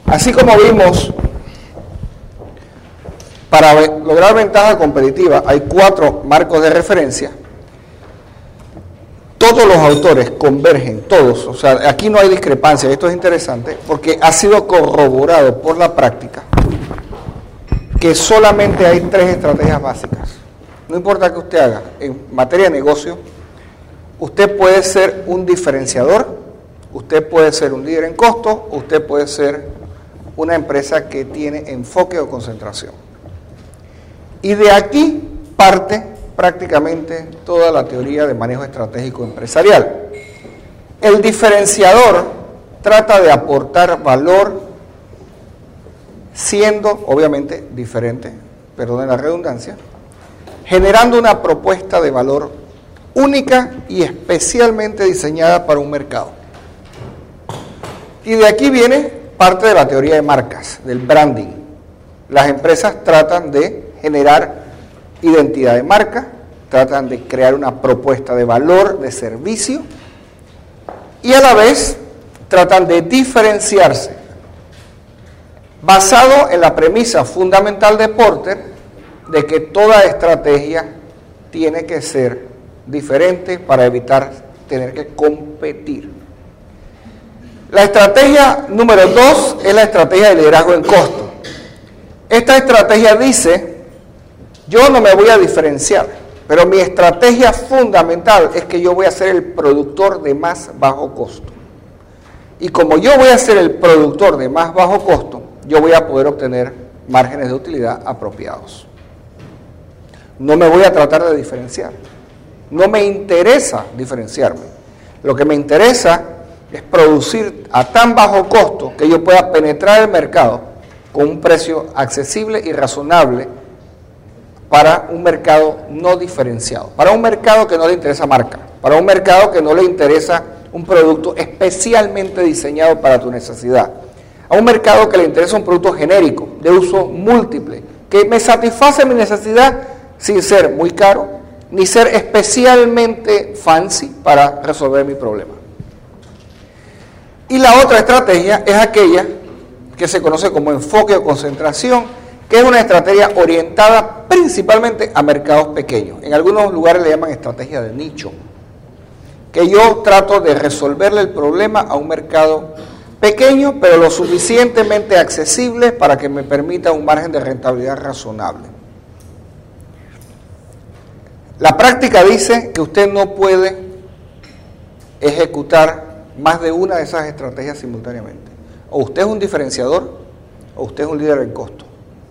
Así como vimos, para lograr ventaja competitiva hay 4 marcos de referencia. Todos los autores convergen, todos, o sea, aquí no hay discrepancia. Esto es interesante porque ha sido corroborado por la práctica que solamente hay 3 estrategias básicas. No importa qué usted haga, en materia de negocio, usted puede ser un diferenciador, usted puede ser un líder en costo, usted puede ser una empresa que tiene enfoque o concentración. Y de aquí parte prácticamente toda la teoría de manejo estratégico empresarial. El diferenciador trata de aportar valor siendo, obviamente, diferente, perdonen la redundancia, generando una propuesta de valor única y especialmente diseñada para un mercado. Y de aquí viene parte de la teoría de marcas, del branding. Las empresas tratan de generar identidad de marca, tratan de crear una propuesta de valor, de servicio, y a la vez tratan de diferenciarse, basado en la premisa fundamental de Porter, de que toda estrategia tiene que ser diferente para evitar tener que competir. La estrategia número 2 es la estrategia de liderazgo en costo. Esta estrategia dice: yo no me voy a diferenciar, pero mi estrategia fundamental es que yo voy a ser el productor de más bajo costo. Y como yo voy a ser el productor de más bajo costo, yo voy a poder obtener márgenes de utilidad apropiados. No me voy a tratar de diferenciar. No me interesa diferenciarme. Lo que me interesa es producir a tan bajo costo que yo pueda penetrar el mercado con un precio accesible y razonable para un mercado no diferenciado, para un mercado que no le interesa marca, para un mercado que no le interesa un producto especialmente diseñado para tu necesidad, a un mercado que le interesa un producto genérico, de uso múltiple, que me satisface mi necesidad sin ser muy caro, ni ser especialmente fancy para resolver mi problema. Y la otra estrategia es aquella que se conoce como enfoque o concentración, que es una estrategia orientada principalmente a mercados pequeños. En algunos lugares le llaman estrategia de nicho, que yo trato de resolverle el problema a un mercado pequeño, pero lo suficientemente accesible para que me permita un margen de rentabilidad razonable. La práctica dice que usted no puede ejecutar más de una de esas estrategias simultáneamente. O usted es un diferenciador, o usted es un líder en costo.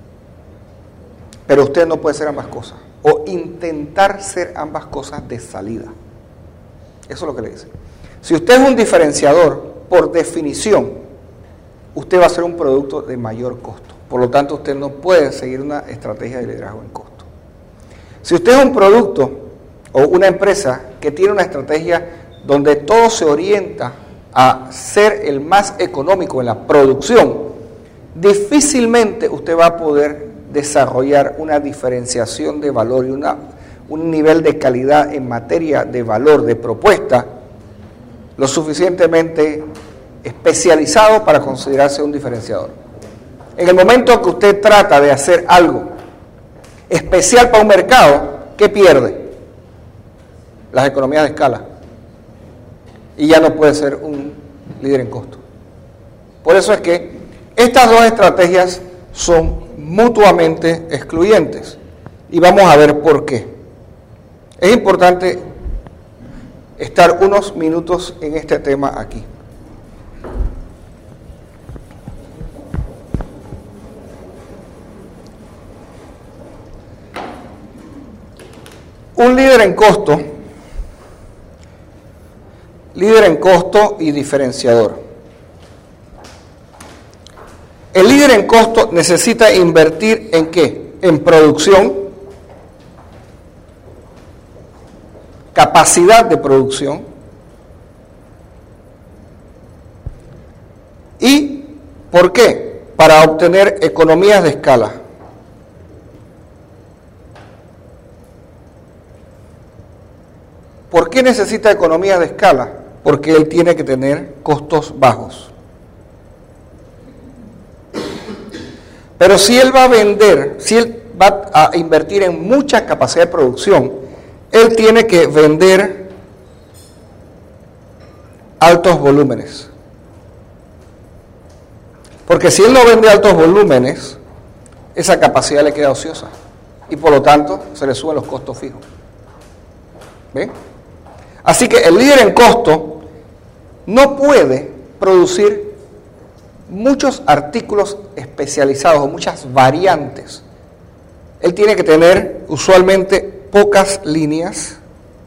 Pero usted no puede ser ambas cosas, o intentar ser ambas cosas de salida. Eso es lo que le dice. Si usted es un diferenciador, por definición, usted va a ser un producto de mayor costo. Por lo tanto, usted no puede seguir una estrategia de liderazgo en costo. Si usted es un producto o una empresa que tiene una estrategia donde todo se orienta a ser el más económico en la producción, difícilmente usted va a poder desarrollar una diferenciación de valor y un nivel de calidad en materia de valor, de propuesta, lo suficientemente especializado para considerarse un diferenciador. En el momento que usted trata de hacer algo especial para un mercado, ¿qué pierde? Las economías de escala. Y ya no puede ser un líder en costo. Por eso es que estas dos estrategias son mutuamente excluyentes. Y vamos a ver por qué. Es importante estar unos minutos en este tema aquí. Un líder en costo y diferenciador. El líder en costo necesita invertir ¿en qué? En producción, capacidad de producción y ¿por qué? Para obtener economías de escala. ¿Por qué necesita economías de escala? Porque él tiene que tener costos bajos. Pero si él va a vender, si él va a invertir en mucha capacidad de producción, él tiene que vender altos volúmenes. Porque si él no vende altos volúmenes, esa capacidad le queda ociosa y por lo tanto se le suben los costos fijos. ¿Ven? Así que el líder en costo no puede producir muchos artículos especializados o muchas variantes. Él tiene que tener usualmente pocas líneas.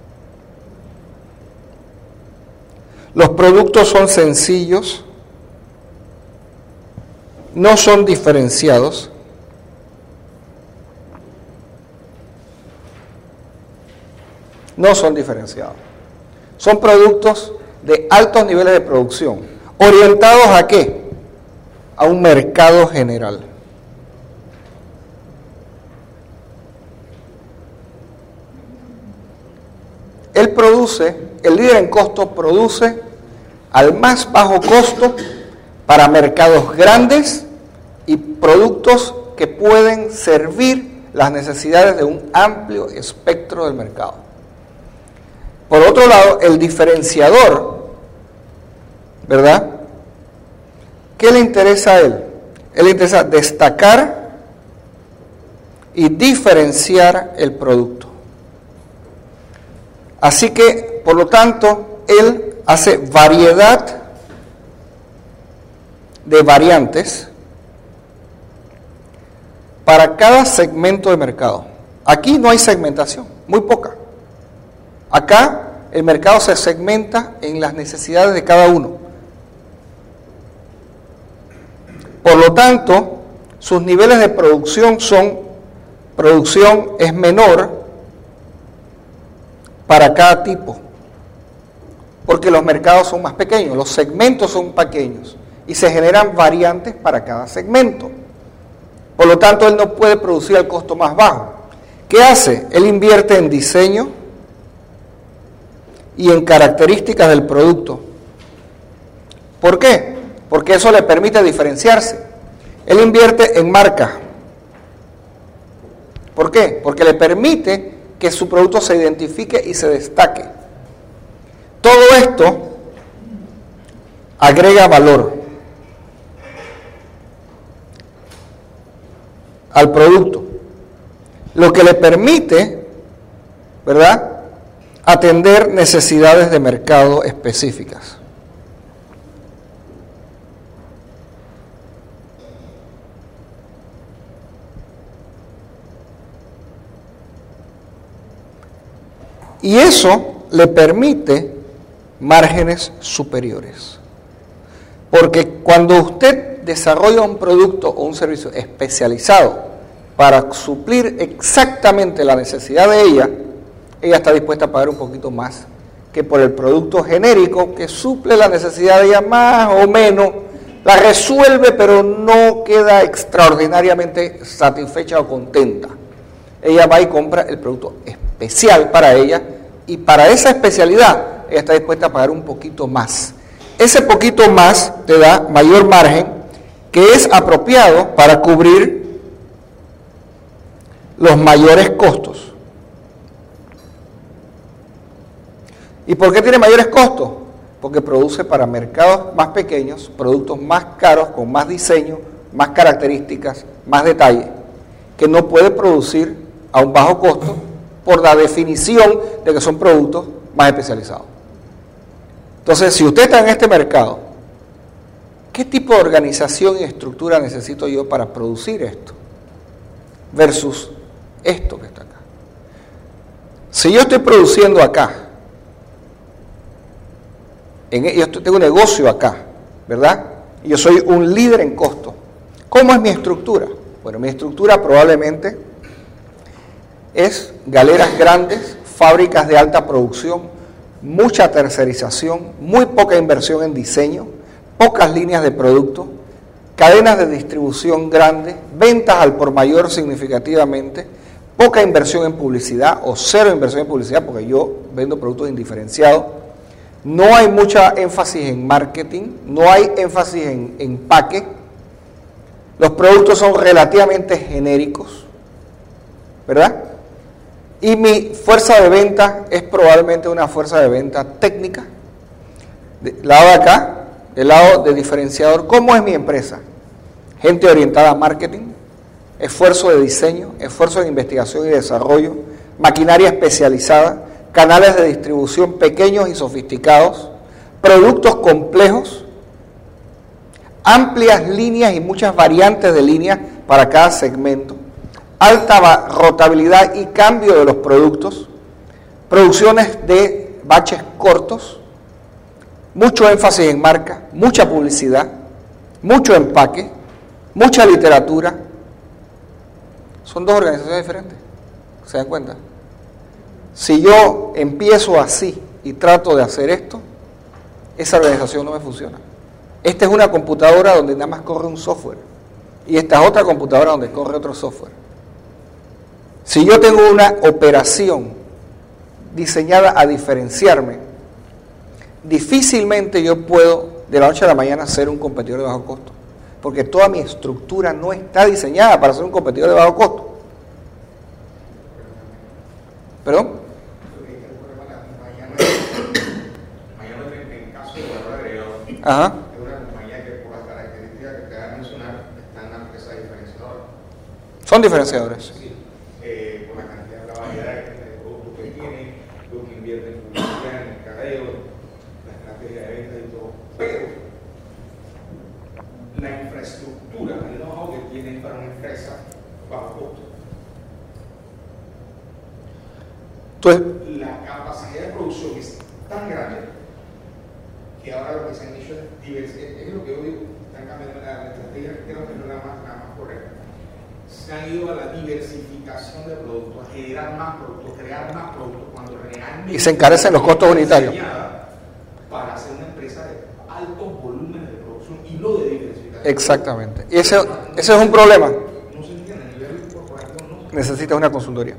Los productos son sencillos, no son diferenciados. No son diferenciados. Son productos de altos niveles de producción. ¿Orientados a qué? A un mercado general. Él produce, el líder en costo produce al más bajo costo para mercados grandes y productos que pueden servir las necesidades de un amplio espectro del mercado. Por otro lado, el diferenciador, ¿verdad? ¿Qué le interesa a él? Él le interesa destacar y diferenciar el producto. Así que, por lo tanto, él hace variedad de variantes para cada segmento de mercado. Aquí no hay segmentación, muy poca. Acá el mercado se segmenta en las necesidades de cada uno. Por lo tanto, sus niveles de producción es menor para cada tipo, porque los mercados son más pequeños, los segmentos son pequeños y se generan variantes para cada segmento. Por lo tanto, él no puede producir al costo más bajo. ¿Qué hace? Él invierte en diseño y en características del producto. ¿Por qué? Porque eso le permite diferenciarse. Él invierte en marca. ¿Por qué? Porque le permite que su producto se identifique y se destaque. Todo esto agrega valor al producto, lo que le permite, ¿verdad?, atender necesidades de mercado específicas. Y eso le permite márgenes superiores. Porque cuando usted desarrolla un producto o un servicio especializado para suplir exactamente la necesidad de ella está dispuesta a pagar un poquito más que por el producto genérico que suple la necesidad de ella más o menos, la resuelve pero no queda extraordinariamente satisfecha o contenta. Ella va y compra el producto especial para ella y para esa especialidad ella está dispuesta a pagar un poquito más. Ese poquito más te da mayor margen que es apropiado para cubrir los mayores costos. ¿Y por qué tiene mayores costos? Porque produce para mercados más pequeños, productos más caros, con más diseño, más características, más detalle, que no puede producir a un bajo costo por la definición de que son productos más especializados. Entonces, si usted está en este mercado, ¿qué tipo de organización y estructura necesito yo para producir esto? Versus esto que está acá. Si yo estoy produciendo acá, yo tengo un negocio acá, ¿verdad? Y yo soy un líder en costo. ¿Cómo es mi estructura? Bueno, mi estructura probablemente es galeras grandes, fábricas de alta producción, mucha tercerización, muy poca inversión en diseño, pocas líneas de producto, cadenas de distribución grandes, ventas al por mayor significativamente, poca inversión en publicidad o cero inversión en publicidad porque yo vendo productos indiferenciados. No hay mucha énfasis en marketing, no hay énfasis en empaque, Los productos son relativamente genéricos, ¿verdad? Y mi fuerza de venta es probablemente una fuerza de venta técnica. Del lado de acá, el lado de diferenciador, ¿cómo es mi empresa? Gente orientada a marketing, esfuerzo de diseño, esfuerzo de investigación y desarrollo, maquinaria especializada, canales de distribución pequeños y sofisticados, productos complejos, amplias líneas y muchas variantes de líneas para cada segmento, alta rotabilidad y cambio de los productos, producciones de baches cortos, mucho énfasis en marca, mucha publicidad, mucho empaque, mucha literatura. Son dos organizaciones diferentes, ¿se dan cuenta? Si yo empiezo así y trato de hacer esto, esa organización no me funciona. Esta es una computadora donde nada más corre un software y esta es otra computadora donde corre otro software. Si yo tengo una operación diseñada a diferenciarme, difícilmente yo puedo de la noche a la mañana ser un competidor de bajo costo, porque toda mi estructura no está diseñada para ser un competidor de bajo costo. ¿Perdón? Ajá. Es una compañía que por las características que te voy a mencionar está en la empresa diferenciadora. Son diferenciadores. Sí, por la cantidad de la variedad de productos que tiene, lo que invierte en publicidad, en mercadeo, la estrategia de ventas y todo. Pero la infraestructura, el know-how que tienen para una empresa bajo costo. Entonces, la capacidad de producción es tan grande que ahora lo que se han hecho es diversificar, es lo que yo digo, están cambiando la estrategia, creo que no es la más correcta. Se han ido a la diversificación de productos, a generar más productos, crear más productos, cuando realmente... Y se encarecen los costos unitarios. Para hacer una empresa de altos volúmenes de producción y no de diversificación. Exactamente. Y ese es un problema. No se entiende, a nivel corporativo no se... Necesitas una consultoría.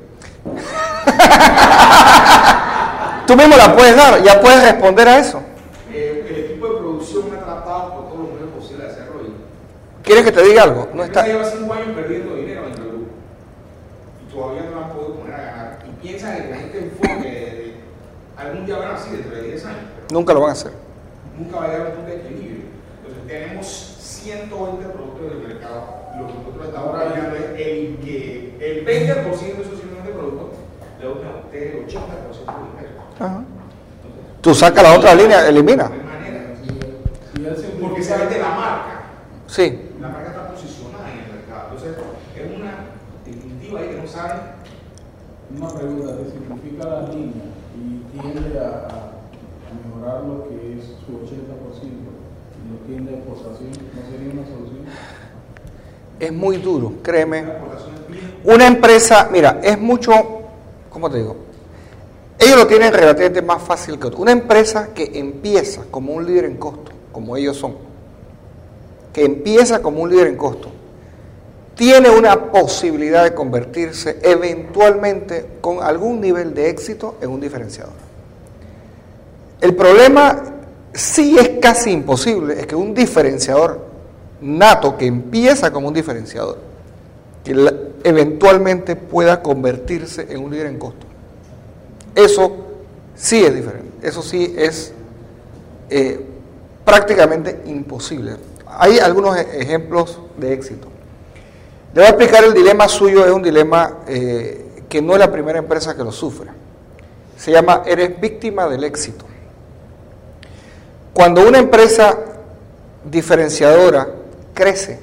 Tú mismo la puedes dar, ya puedes responder a eso. El equipo de producción ha tratado por todos los medios posibles de hacerlo y... ¿Quieres que te diga algo? No está... lleva 5 años perdiendo dinero en el grupo y todavía no lo han podido poner a ganar. Y piensan que la gente enfoque de algún día van así dentro de 10 años. Nunca lo van a hacer. Nunca va a llegar a un punto de equilibrio. Entonces tenemos 120 productos del mercado. Lo que nosotros estamos hablando es el 20% de esos 120 productos le dan a usted el 80% de dinero. Ajá. Tú sacas la otra línea, elimina. De manera, porque se vende la marca. Sí. La marca está posicionada en el mercado. Entonces, es una definitiva ahí que no saben. Una pregunta, ¿te simplifica la línea y tiende a mejorar lo que es su 80% y lo tiende a exportación? ¿No sería una solución? Es muy duro, créeme. Una empresa, mira, es mucho, ¿cómo te digo? Ellos lo tienen relativamente más fácil que otros. Una empresa que empieza como un líder en costo, como ellos son, que empieza como un líder en costo, tiene una posibilidad de convertirse eventualmente con algún nivel de éxito en un diferenciador. El problema sí es casi imposible, es que un diferenciador nato que empieza como un diferenciador, que eventualmente pueda convertirse en un líder en costo. Eso sí es diferente, eso sí es prácticamente imposible. Hay algunos ejemplos de éxito. Le voy a explicar el dilema suyo, es un dilema que no es la primera empresa que lo sufre. Se llama, eres víctima del éxito. Cuando una empresa diferenciadora crece,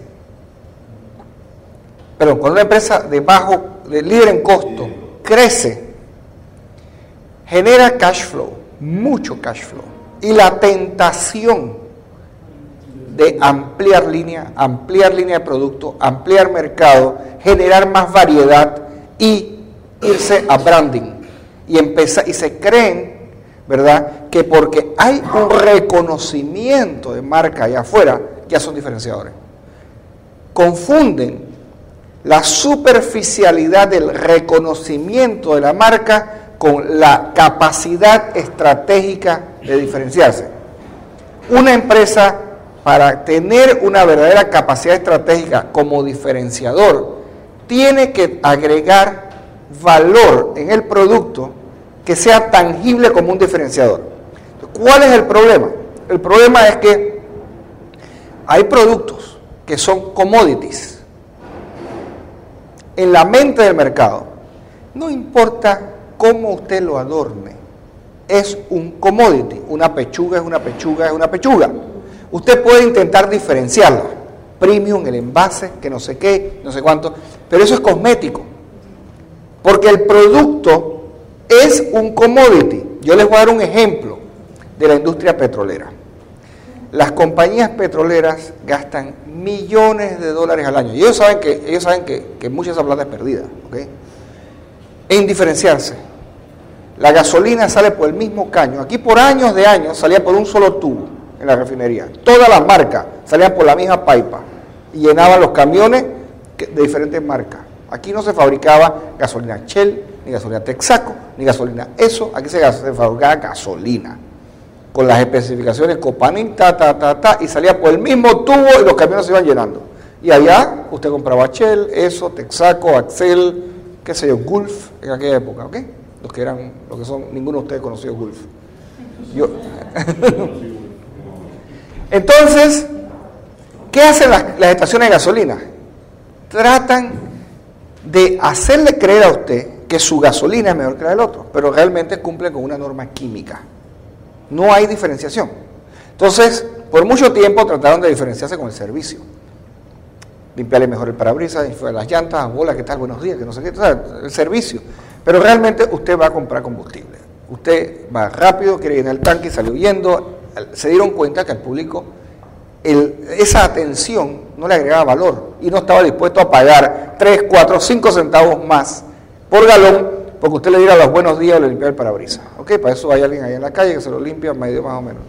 cuando una empresa de líder en costo crece, genera cash flow, mucho cash flow, y la tentación de ampliar línea de producto, ampliar mercado, generar más variedad y irse a branding y se creen, ¿verdad?, que porque hay un reconocimiento de marca allá afuera, ya son diferenciadores. Confunden la superficialidad del reconocimiento de la marca con la capacidad estratégica de diferenciarse. Una empresa para tener una verdadera capacidad estratégica como diferenciador, tiene que agregar valor en el producto que sea tangible como un diferenciador. ¿Cuál es el problema? El problema es que hay productos que son commodities. En la mente del mercado, no importa cómo usted lo adorne, es un commodity. Una pechuga es una pechuga es una pechuga. Usted puede intentar diferenciarla, premium, el envase, que no sé qué, no sé cuánto, pero eso es cosmético, porque el producto es un commodity. Yo les voy a dar un ejemplo de la industria petrolera. Las compañías petroleras gastan millones de dólares al año, y ellos saben que mucha de esa plata es perdida, ¿okay?, en diferenciarse. La gasolina sale por el mismo caño. Aquí por años de años salía por un solo tubo en la refinería. Todas las marcas salían por la misma pipa y llenaban los camiones de diferentes marcas. Aquí no se fabricaba gasolina Shell, ni gasolina Texaco, ni gasolina ESO. Aquí se fabricaba gasolina con las especificaciones Copanin, y salía por el mismo tubo y los camiones se iban llenando. Y allá usted compraba Shell, ESO, Texaco, Axel, qué sé yo, Gulf en aquella época, ¿ok? Los que son, ninguno de ustedes conoció Gulf. Yo. Entonces, ¿qué hacen las estaciones de gasolina? Tratan de hacerle creer a usted que su gasolina es mejor que la del otro, pero realmente cumple con una norma química. No hay diferenciación. Entonces, por mucho tiempo trataron de diferenciarse con el servicio. Limpiarle mejor el parabrisas, las llantas, hola, ¿qué tal? Buenos días, que no sé qué, o sea, el servicio. Pero realmente usted va a comprar combustible. Usted va rápido, quiere llenar el tanque y sale huyendo. Se dieron cuenta que al público esa atención no le agregaba valor y no estaba dispuesto a pagar 3, 4, 5 centavos más por galón porque usted le diga los buenos días o le limpia el parabrisas. ¿Ok? Para eso hay alguien ahí en la calle que se lo limpia medio más o menos.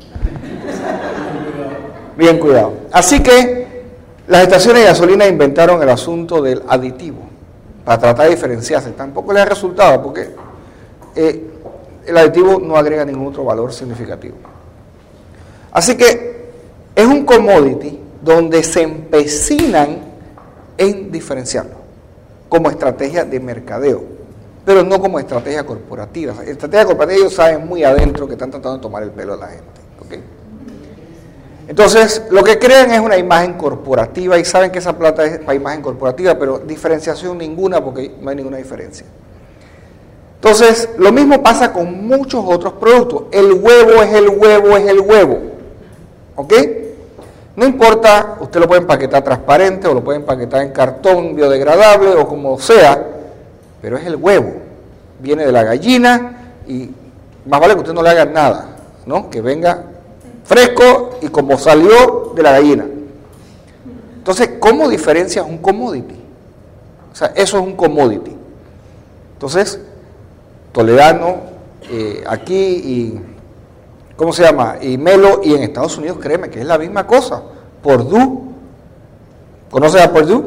Bien cuidado. Así que las estaciones de gasolina inventaron el asunto del aditivo para tratar de diferenciarse. Tampoco les ha resultado porque el aditivo no agrega ningún otro valor significativo. Así que es un commodity donde se empecinan en diferenciarlo como estrategia de mercadeo, pero no como estrategia corporativa. En estrategia corporativa ellos saben muy adentro que están tratando de tomar el pelo a la gente. ¿Okay? Entonces, lo que crean es una imagen corporativa y saben que esa plata es para imagen corporativa, pero diferenciación ninguna porque no hay ninguna diferencia. Entonces, lo mismo pasa con muchos otros productos. El huevo es el huevo, es el huevo. ¿Ok? No importa, usted lo puede empaquetar transparente o lo puede empaquetar en cartón biodegradable o como sea, pero es el huevo. Viene de la gallina y más vale que usted no le haga nada, ¿no? Que venga fresco y como salió de la gallina. Entonces, ¿cómo diferencias un commodity? O sea, eso es un commodity. Entonces, Toledano, aquí y, ¿cómo se llama? Y Melo, y en Estados Unidos, créeme que es la misma cosa. Purdue, ¿conoces a Purdue?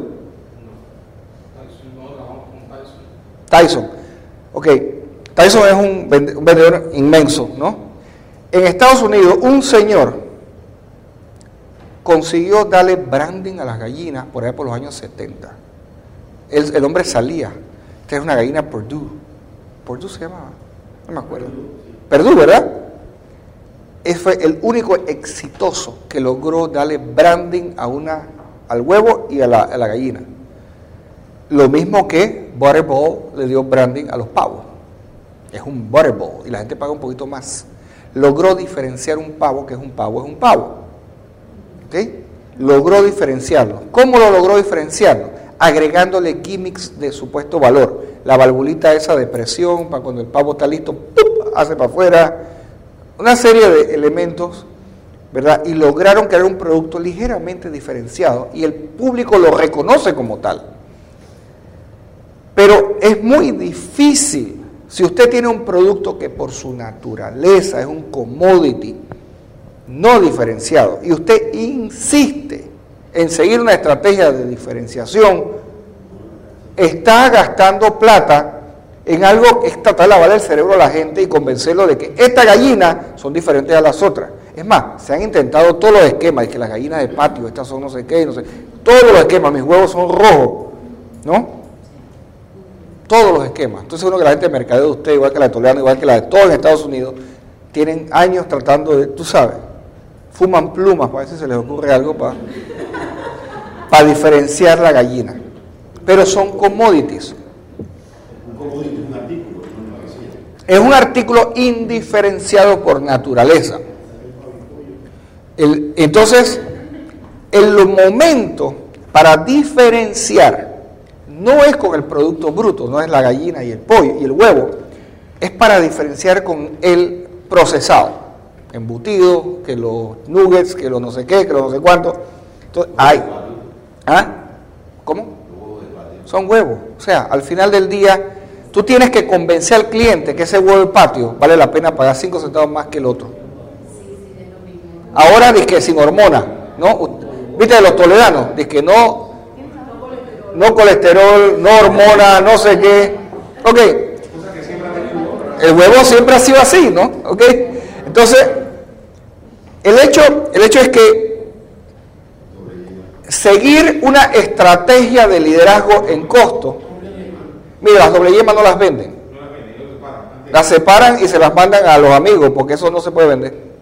Tyson. Ok, Tyson es un vendedor inmenso, ¿no? En Estados Unidos, un señor consiguió darle branding a las gallinas por allá por los años 70. El hombre salía. Esta es una gallina Purdue. ¿Purdue se llamaba? No me acuerdo. Purdue, ¿verdad? Ese fue el único exitoso que logró darle branding al huevo y a la gallina. Lo mismo que Butterball le dio branding a los pavos. Es un Butterball y la gente paga un poquito más. Logró diferenciar un pavo, que es un pavo, es un pavo. ¿Ok? Logró diferenciarlo. ¿Cómo lo logró diferenciarlo? Agregándole gimmicks de supuesto valor. La valvulita esa de presión, para cuando el pavo está listo, ¡pup!, hace para afuera. Una serie de elementos, ¿verdad? Y lograron crear un producto ligeramente diferenciado y el público lo reconoce como tal. Pero es muy difícil, si usted tiene un producto que por su naturaleza es un commodity no diferenciado y usted insiste en seguir una estrategia de diferenciación, está gastando plata en algo que es tratar de lavar el cerebro a la gente y convencerlo de que estas gallinas son diferentes a las otras. Es más, se han intentado todos los esquemas, que las gallinas de patio, estas son no sé qué, no sé, todos los esquemas, mis huevos son rojos, ¿no? Todos los esquemas. Entonces uno que la gente de mercadeo de usted, igual que la de Toledo, igual que la de todos en Estados Unidos, tienen años tratando de, tú sabes, fuman plumas, para ver si se les ocurre algo para diferenciar la gallina. Pero son commodities. Un commodity es un artículo, no una mercancía. Es un artículo indiferenciado por naturaleza. Entonces, el momento para diferenciar no es con el producto bruto, no es la gallina y el pollo y el huevo, es para diferenciar con el procesado, embutido, que los nuggets, que los no sé qué, que los no sé cuánto. Entonces, hay. ¿Ah? ¿Cómo? Son huevos. O sea, al final del día, tú tienes que convencer al cliente que ese huevo de patio vale la pena pagar 5 centavos más que el otro. Ahora dice que sin hormona, ¿no? ¿Viste de los toledanos? Dice que no colesterol, no hormona, no sé qué. Ok. El huevo siempre ha sido así, ¿no? Ok. Entonces, el hecho es que seguir una estrategia de liderazgo en costo. Mira, las doble yemas no las venden. Las separan y se las mandan a los amigos, porque eso no se puede vender.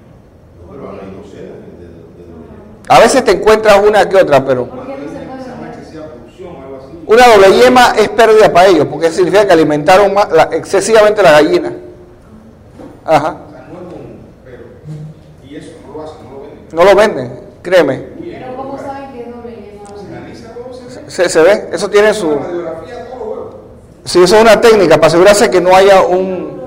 A veces te encuentras una que otra, pero una doble yema es pérdida para ellos, porque significa que alimentaron excesivamente la gallina. Ajá. Y eso no lo hacen, no lo venden. No lo venden, créeme. Pero ¿cómo saben que es doble yema? Se ve, eso tiene su... Sí, eso es una técnica para asegurarse que no haya un...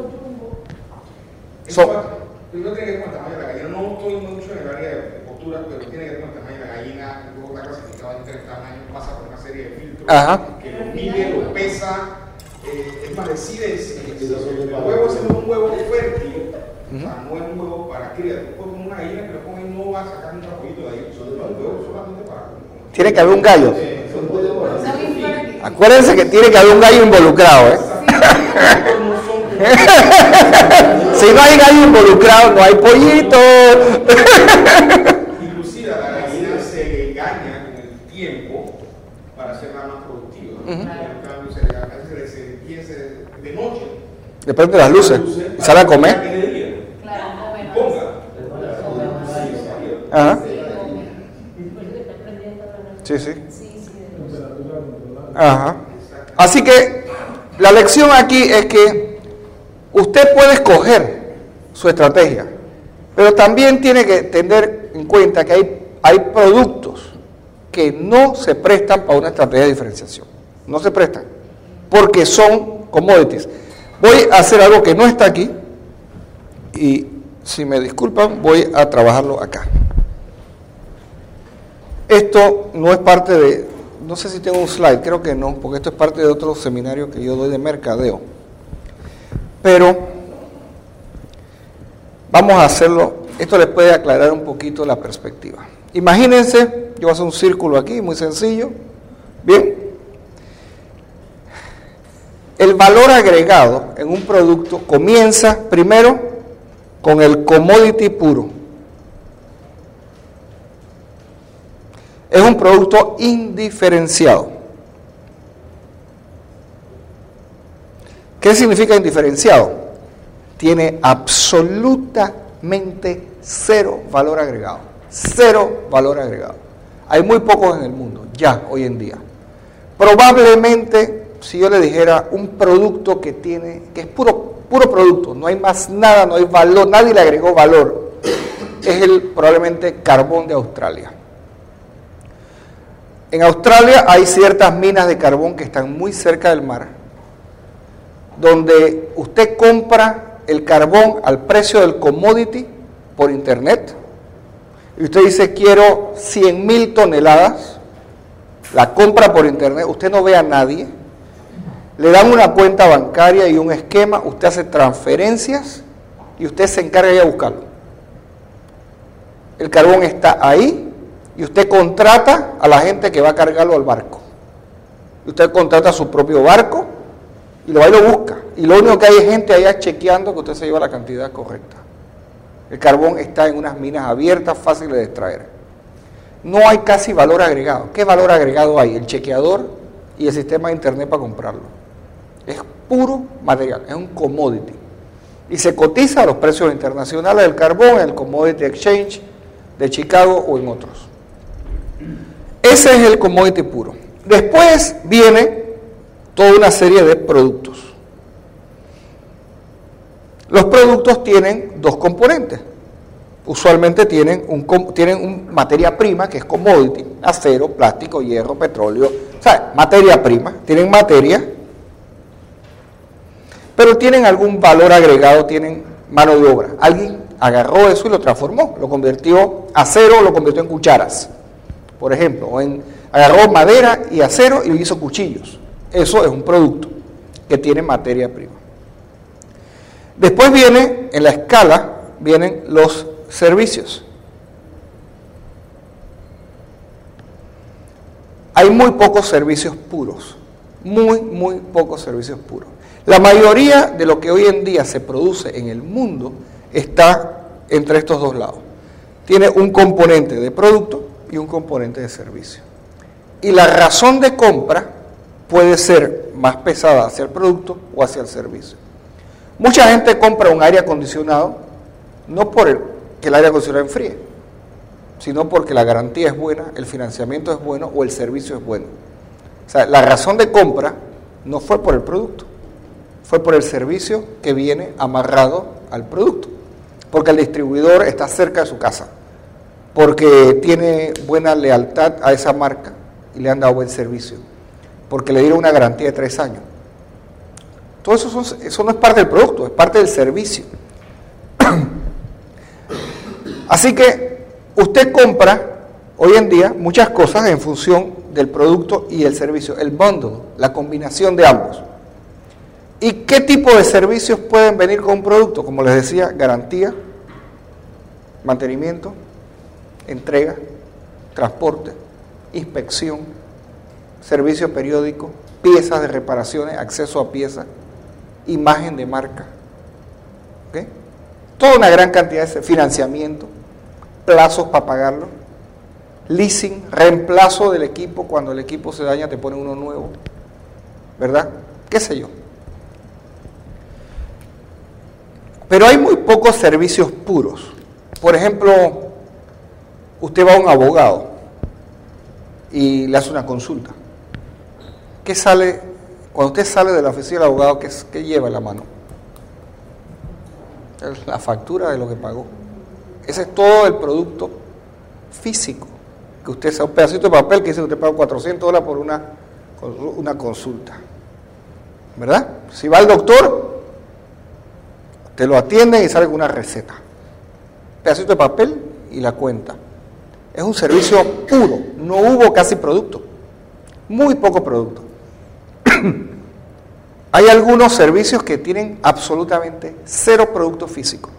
Primero tiene que ver con el tamaño de la gallina. No estoy mucho en el área de posturas, pero tiene que ver con el tamaño de la gallina. Luego está clasificado en 3 tamaños, pasa por una serie de filtros. Ajá. Que lo mide, lo pesa. Es más, decide si el huevo es un huevo fértil. O sea, no es un huevo para cría. Tú pones una gallina que lo pones y no va a sacar un poquito de ahí. Son huevos solamente para... Tiene que haber un gallo. Acuérdense que tiene que haber un gallo involucrado, ¿eh? Si no hay gallo involucrado, no hay pollito. Inclusive la gallina se engaña con el tiempo para hacerla más productiva. En cambio, se empieza de noche. Le prende las luces y sale a comer. Ajá. Sí, sí. Ajá. Así que la lección aquí es que usted puede escoger su estrategia, pero también tiene que tener en cuenta que hay productos que no se prestan para una estrategia de diferenciación. No se prestan, porque son commodities. Voy a hacer algo que no está aquí, y si me disculpan, voy a trabajarlo acá. Esto no es parte de... No sé si tengo un slide, creo que no, porque esto es parte de otro seminario que yo doy de mercadeo. Pero vamos a hacerlo, esto les puede aclarar un poquito la perspectiva. Imagínense, yo voy a hacer un círculo aquí, muy sencillo. Bien. El valor agregado en un producto comienza primero con el commodity puro. Es un producto indiferenciado. ¿Qué significa indiferenciado? Tiene absolutamente cero valor agregado. Cero valor agregado. Hay muy pocos en el mundo, ya, hoy en día. Probablemente, si yo le dijera un producto que es puro producto, no hay más nada, no hay valor, nadie le agregó valor, es probablemente carbón de Australia. En Australia hay ciertas minas de carbón que están muy cerca del mar, donde usted compra el carbón al precio del commodity por internet, y usted dice quiero 100,000 toneladas, la compra por internet, usted no ve a nadie, le dan una cuenta bancaria y un esquema, usted hace transferencias y usted se encarga de buscarlo. El carbón está ahí, y usted contrata a la gente que va a cargarlo al barco. Y usted contrata su propio barco y lo va y lo busca. Y lo único que hay es gente allá chequeando que usted se lleva la cantidad correcta. El carbón está en unas minas abiertas, fáciles de extraer. No hay casi valor agregado. ¿Qué valor agregado hay? El chequeador y el sistema de internet para comprarlo. Es puro material, es un commodity. Y se cotiza a los precios internacionales del carbón en el Commodity Exchange de Chicago o en otros. Ese es el commodity puro. Después viene toda una serie de productos. Los productos tienen dos componentes. Usualmente tienen una materia prima que es commodity, acero, plástico, hierro, petróleo, o sea, materia prima, tienen materia, pero tienen algún valor agregado, tienen mano de obra. Alguien agarró eso y lo transformó, lo convirtió acero, lo convirtió en cucharas, por ejemplo, agarró madera y acero y hizo cuchillos. Eso es un producto que tiene materia prima. Después viene, en la escala, vienen los servicios. Hay muy pocos servicios puros, muy pocos servicios puros. La mayoría de lo que hoy en día se produce en el mundo está entre estos dos lados. Tiene un componente de producto y un componente de servicio. Y la razón de compra puede ser más pesada hacia el producto o hacia el servicio. Mucha gente compra un aire acondicionado no por que el aire acondicionado enfríe, sino porque la garantía es buena, el financiamiento es bueno o el servicio es bueno. O sea, la razón de compra no fue por el producto, fue por el servicio que viene amarrado al producto, porque el distribuidor está cerca de su casa, porque tiene buena lealtad a esa marca y le han dado buen servicio, porque le dieron una garantía de 3 años. Todo eso no es parte del producto, es parte del servicio. Así que usted compra hoy en día muchas cosas en función del producto y el servicio, el bundle, la combinación de ambos. ¿Y qué tipo de servicios pueden venir con un producto? Como les decía, garantía, mantenimiento, entrega, transporte, inspección, servicio periódico, piezas de reparaciones, acceso a piezas, imagen de marca, ¿okay? Toda una gran cantidad de financiamiento, plazos para pagarlo, leasing, reemplazo del equipo, cuando el equipo se daña te ponen uno nuevo, ¿verdad? ¿Qué sé yo? Pero hay muy pocos servicios puros. Por ejemplo, usted va a un abogado y le hace una consulta. ¿Qué sale? Cuando usted sale de la oficina del abogado, ¿qué lleva en la mano? La factura de lo que pagó. Ese es todo el producto físico. Que usted sea un pedacito de papel que dice que usted pagó $400 por una consulta. ¿Verdad? Si va al doctor, te lo atienden y sale con una receta. Pedacito de papel y la cuenta. Es un servicio puro. No hubo casi producto. Muy poco producto. Hay algunos servicios que tienen absolutamente cero producto físico.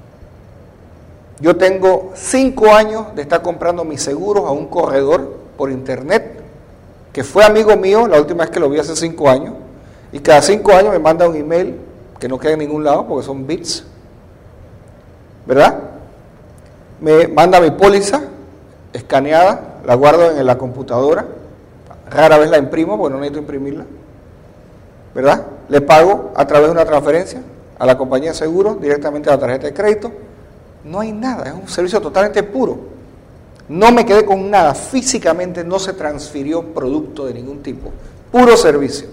Yo tengo 5 años de estar comprando mis seguros a un corredor por internet, que fue amigo mío la última vez que lo vi hace 5 años, y cada 5 años me manda un email que no queda en ningún lado porque son bits, ¿verdad? Me manda mi póliza escaneada, la guardo en la computadora, rara vez la imprimo porque no necesito imprimirla, ¿verdad? Le pago a través de una transferencia a la compañía de seguros, directamente a la tarjeta de crédito. No hay nada, es un servicio totalmente puro. No me quedé con nada, físicamente no se transfirió producto de ningún tipo, puro servicio.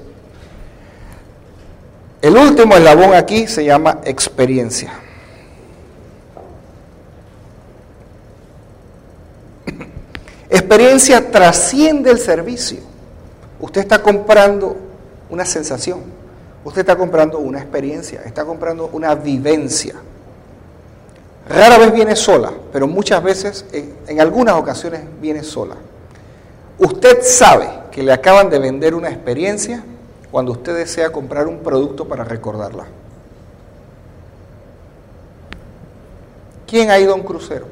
El último eslabón aquí se llama experiencia. Experiencia trasciende el servicio. Usted está comprando una sensación, usted está comprando una experiencia, está comprando una vivencia. Rara vez viene sola, pero muchas veces, en algunas ocasiones, viene sola. Usted sabe que le acaban de vender una experiencia cuando usted desea comprar un producto para recordarla. ¿Quién ha ido a un crucero?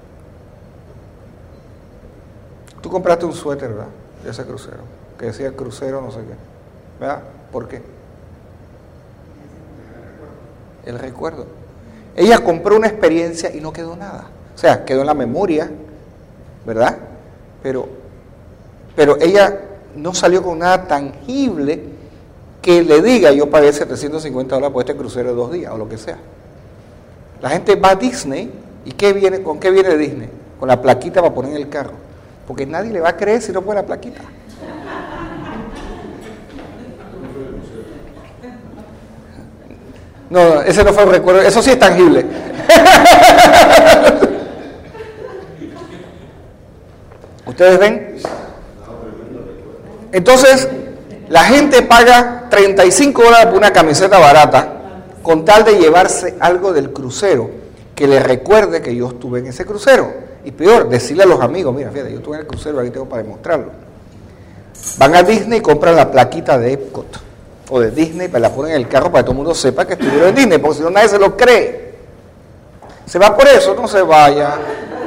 Tú compraste un suéter, ¿verdad? De ese crucero, que decía crucero no sé qué, ¿verdad? ¿Por qué? El recuerdo. Ella compró una experiencia y no quedó nada. O sea, quedó en la memoria, ¿verdad? Pero ella no salió con nada tangible que le diga, yo pagué $750 por este crucero de 2 días, o lo que sea. La gente va a Disney, ¿y con qué viene Disney? Con la plaquita para poner en el carro. Porque nadie le va a creer si no pone la plaquita. No, ese no fue un recuerdo, eso sí es tangible. ¿Ustedes ven? Entonces, la gente paga $35 por una camiseta barata con tal de llevarse algo del crucero que le recuerde que yo estuve en ese crucero. Y peor, decirle a los amigos, mira, fíjate, yo estuve en el crucero, aquí tengo para demostrarlo. Van a Disney y compran la plaquita de Epcot o de Disney, la ponen en el carro para que todo el mundo sepa que estuvieron en Disney, porque si no nadie se lo cree. ¿Se va por eso? No se vaya.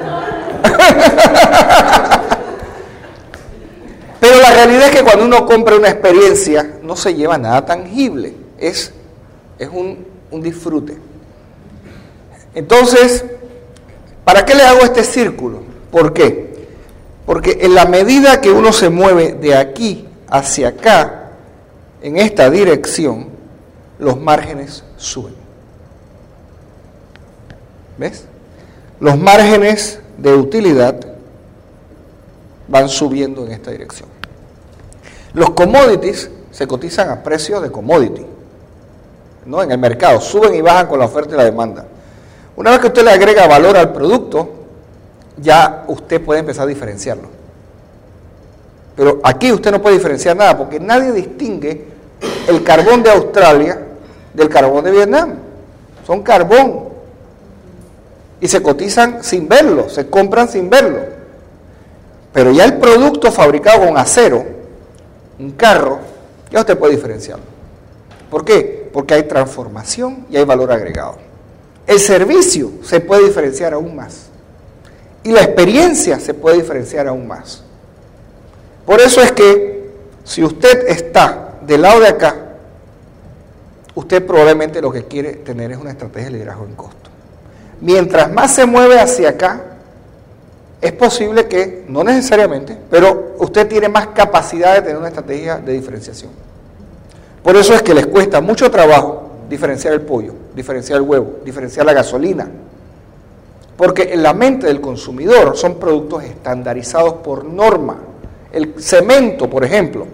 Pero la realidad es que cuando uno compra una experiencia, no se lleva nada tangible, es un disfrute. Entonces, ¿para qué le hago este círculo? ¿Por qué? Porque en la medida que uno se mueve de aquí hacia acá, en esta dirección, los márgenes suben. ¿Ves? Los márgenes de utilidad van subiendo en esta dirección. Los commodities se cotizan a precios de commodity, ¿no? En el mercado, suben y bajan con la oferta y la demanda. Una vez que usted le agrega valor al producto, ya usted puede empezar a diferenciarlo. Pero aquí usted no puede diferenciar nada, porque nadie distingue el carbón de Australia del carbón de Vietnam. Son carbón. Y se cotizan sin verlo, se compran sin verlo. Pero ya el producto fabricado con acero, un carro, ya usted puede diferenciarlo. ¿Por qué? Porque hay transformación y hay valor agregado. El servicio se puede diferenciar aún más. Y la experiencia se puede diferenciar aún más. Por eso es que si usted está del lado de acá, usted probablemente lo que quiere tener es una estrategia de liderazgo en costo. Mientras más se mueve hacia acá, es posible que, no necesariamente, pero usted tiene más capacidad de tener una estrategia de diferenciación. Por eso es que les cuesta mucho trabajo diferenciar el pollo, diferenciar el huevo, diferenciar la gasolina. Porque en la mente del consumidor son productos estandarizados por norma. El cemento, por ejemplo.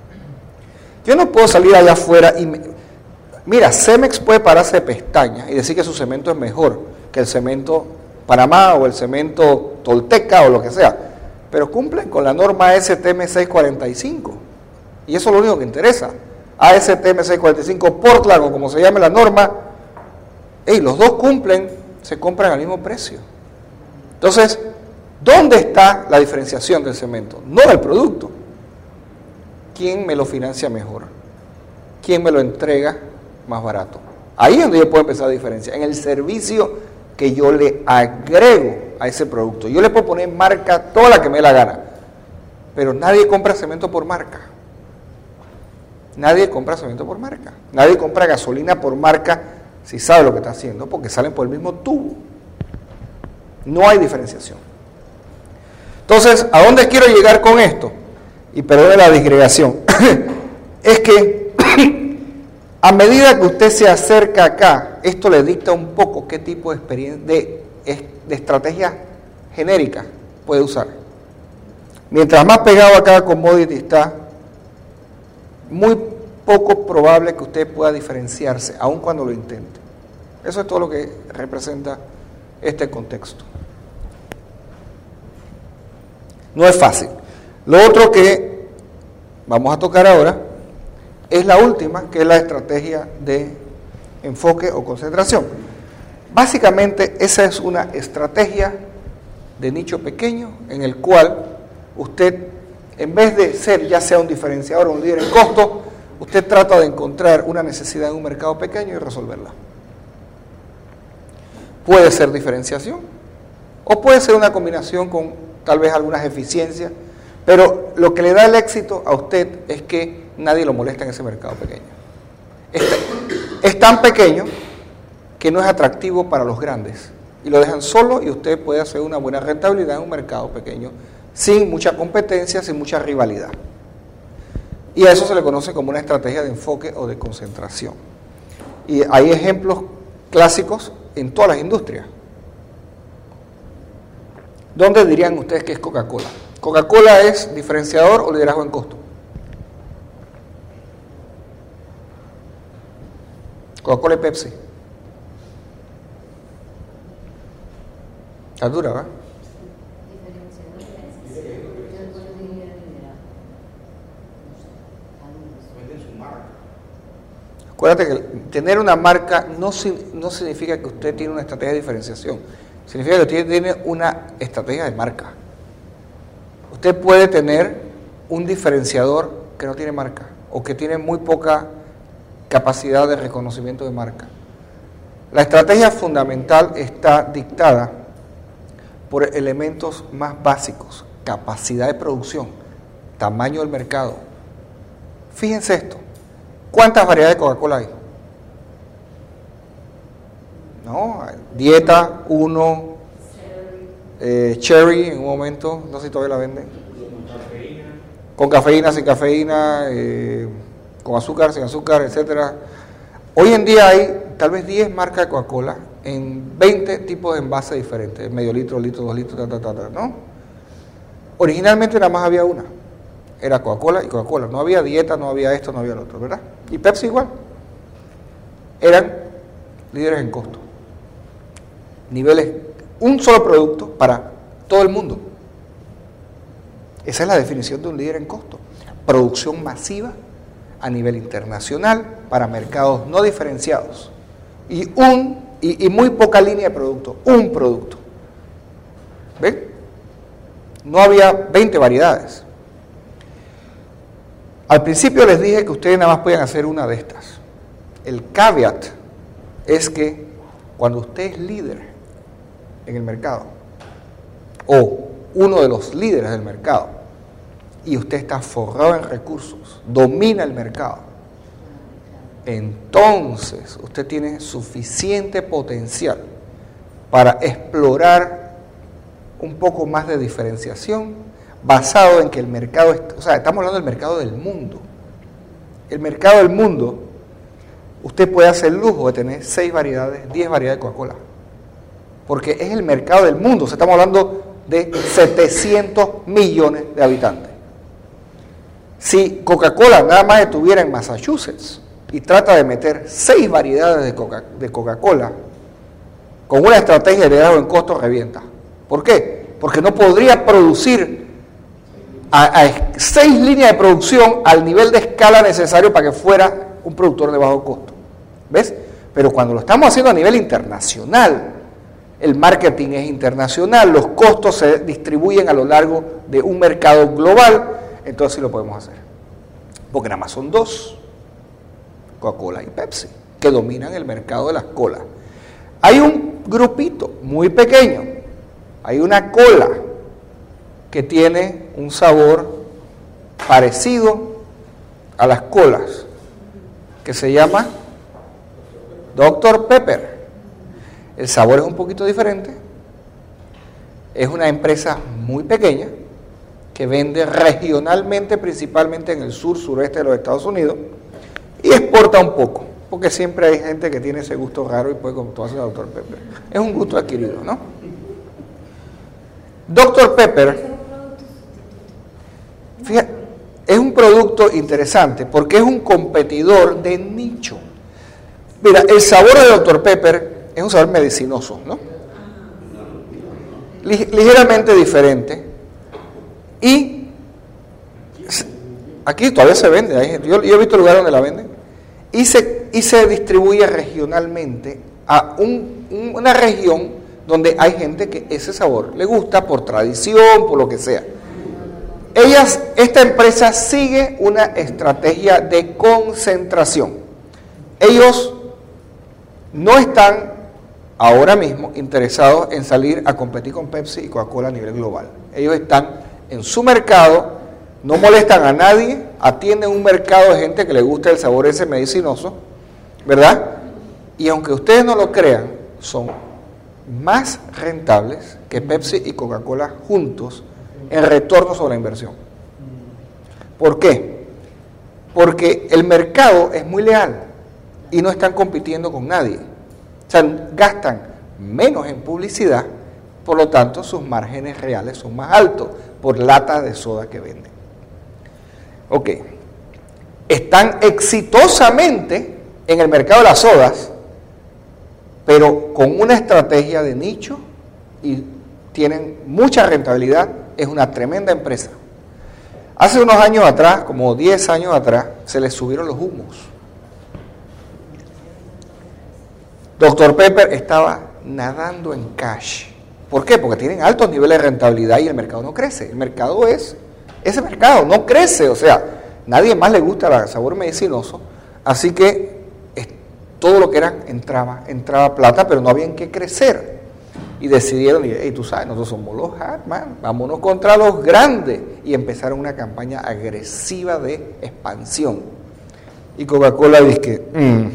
Yo no puedo salir allá afuera y... Mira, Cemex puede pararse de pestañas y decir que su cemento es mejor que el cemento Panamá o el cemento Tolteca o lo que sea. Pero cumplen con la norma ASTM 645. Y eso es lo único que interesa. ASTM 645 Portland o como se llame la norma. Los dos cumplen, se compran al mismo precio. Entonces, ¿dónde está la diferenciación del cemento? No del producto. ¿Quién me lo financia mejor? ¿Quién me lo entrega más barato? Ahí es donde yo puedo empezar a diferenciar. En el servicio que yo le agrego a ese producto. Yo le puedo poner marca toda la que me dé la gana. Pero nadie compra cemento por marca. Nadie compra cemento por marca. Nadie compra gasolina por marca si sabe lo que está haciendo, porque salen por el mismo tubo. No hay diferenciación. Entonces, ¿a dónde quiero llegar con esto? Y perdone la disgregación. Es que a medida que usted se acerca acá, esto le dicta un poco qué tipo de experiencia, de estrategia genérica puede usar. Mientras más pegado a cada commodity está, muy poco probable que usted pueda diferenciarse, aun cuando lo intente. Eso es todo lo que representa este contexto. No es fácil. Lo otro que vamos a tocar ahora es la última, que es la estrategia de enfoque o concentración. Básicamente, esa es una estrategia de nicho pequeño en el cual usted, en vez de ser ya sea un diferenciador o un líder en costo, usted trata de encontrar una necesidad en un mercado pequeño y resolverla. Puede ser diferenciación o puede ser una combinación con tal vez algunas eficiencias, pero lo que le da el éxito a usted es que nadie lo molesta en ese mercado pequeño. Es tan pequeño que no es atractivo para los grandes. Y lo dejan solo y usted puede hacer una buena rentabilidad en un mercado pequeño, sin mucha competencia, sin mucha rivalidad. Y a eso se le conoce como una estrategia de enfoque o de concentración. Y hay ejemplos clásicos en todas las industrias. ¿Dónde dirían ustedes que es Coca-Cola? ¿Coca-Cola es diferenciador o liderazgo en costo? Coca-Cola y Pepsi. Está dura, ¿verdad? Acuérdate que tener una marca no significa que usted tiene una estrategia de diferenciación. Significa que usted tiene una estrategia de marca. Usted puede tener un diferenciador que no tiene marca o que tiene muy poca capacidad de reconocimiento de marca. La estrategia fundamental está dictada por elementos más básicos: capacidad de producción, tamaño del mercado. Fíjense esto. ¿Cuántas variedades de Coca-Cola hay? No, Dieta, Uno, Cherry en un momento, no sé si todavía la venden. Con cafeína, sin cafeína, con azúcar, sin azúcar, etcétera. Hoy en día hay tal vez 10 marcas de Coca-Cola en 20 tipos de envases diferentes, medio litro, litro, 2 litros, ¿no? Originalmente nada más había una. Era Coca-Cola y Coca-Cola. No había Dieta, no había esto, no había lo otro, ¿verdad? Y Pepsi igual. Eran líderes en costo. Niveles, un solo producto para todo el mundo. Esa es la definición de un líder en costo. Producción masiva a nivel internacional para mercados no diferenciados. Y muy poca línea de producto. Un producto. ¿Ven? No había 20 variedades. Al principio les dije que ustedes nada más pueden hacer una de estas. El caveat es que cuando usted es líder en el mercado, o uno de los líderes del mercado, y usted está forrado en recursos, domina el mercado, entonces usted tiene suficiente potencial para explorar un poco más de diferenciación, basado en que el mercado, estamos hablando del mercado del mundo. El mercado del mundo, usted puede hacer el lujo de tener 6 variedades, 10 variedades de Coca-Cola. Porque es el mercado del mundo. Estamos hablando de 700 millones de habitantes. Si Coca-Cola nada más estuviera en Massachusetts y trata de meter 6 variedades de Coca-Cola, con una estrategia de liderazgo en costo, revienta. ¿Por qué? Porque no podría producir a 6 líneas de producción al nivel de escala necesario para que fuera un productor de bajo costo. ¿Ves? Pero cuando lo estamos haciendo a nivel internacional, el marketing es internacional, los costos se distribuyen a lo largo de un mercado global, entonces sí lo podemos hacer. Porque nada más son 2, Coca-Cola y Pepsi, que dominan el mercado de las colas. Hay un grupito muy pequeño, hay una cola que tiene un sabor parecido a las colas, que se llama Dr. Pepper. El sabor es un poquito diferente. Es una empresa muy pequeña que vende regionalmente, principalmente en el sur-sureste de los Estados Unidos, y exporta un poco, porque siempre hay gente que tiene ese gusto raro y puede tomarse Dr. Pepper. Es un gusto adquirido, ¿no? Dr. Pepper, fíjate, es un producto interesante porque es un competidor de nicho. Mira, el sabor de Dr. Pepper es un sabor medicinoso, ¿no? Ligeramente diferente. Y aquí todavía se vende. Yo he visto lugares donde la venden. Y se distribuye regionalmente a una región donde hay gente que ese sabor le gusta por tradición, por lo que sea. Esta empresa sigue una estrategia de concentración. Ellos no están ahora mismo interesados en salir a competir con Pepsi y Coca-Cola a nivel global. Ellos están en su mercado, no molestan a nadie, atienden un mercado de gente que le gusta el sabor ese medicinoso, ¿verdad? Y aunque ustedes no lo crean, son más rentables que Pepsi y Coca-Cola juntos en retorno sobre la inversión. ¿Por qué? Porque el mercado es muy leal y no están compitiendo con nadie. O sea, gastan menos en publicidad, por lo tanto sus márgenes reales son más altos por lata de soda que venden. Ok, están exitosamente en el mercado de las sodas, pero con una estrategia de nicho y tienen mucha rentabilidad, es una tremenda empresa. Hace unos años atrás, como 10 años atrás, se les subieron los humos. Dr. Pepper estaba nadando en cash. ¿Por qué? Porque tienen altos niveles de rentabilidad y el mercado no crece. El mercado es, ese mercado no crece, o sea, nadie más le gusta el sabor medicinoso, así que todo lo que era entraba plata, pero no había en qué crecer. Y decidieron, y tú sabes, nosotros somos los Hartman, vámonos contra los grandes. Y empezaron una campaña agresiva de expansión. Y Coca-Cola dice que,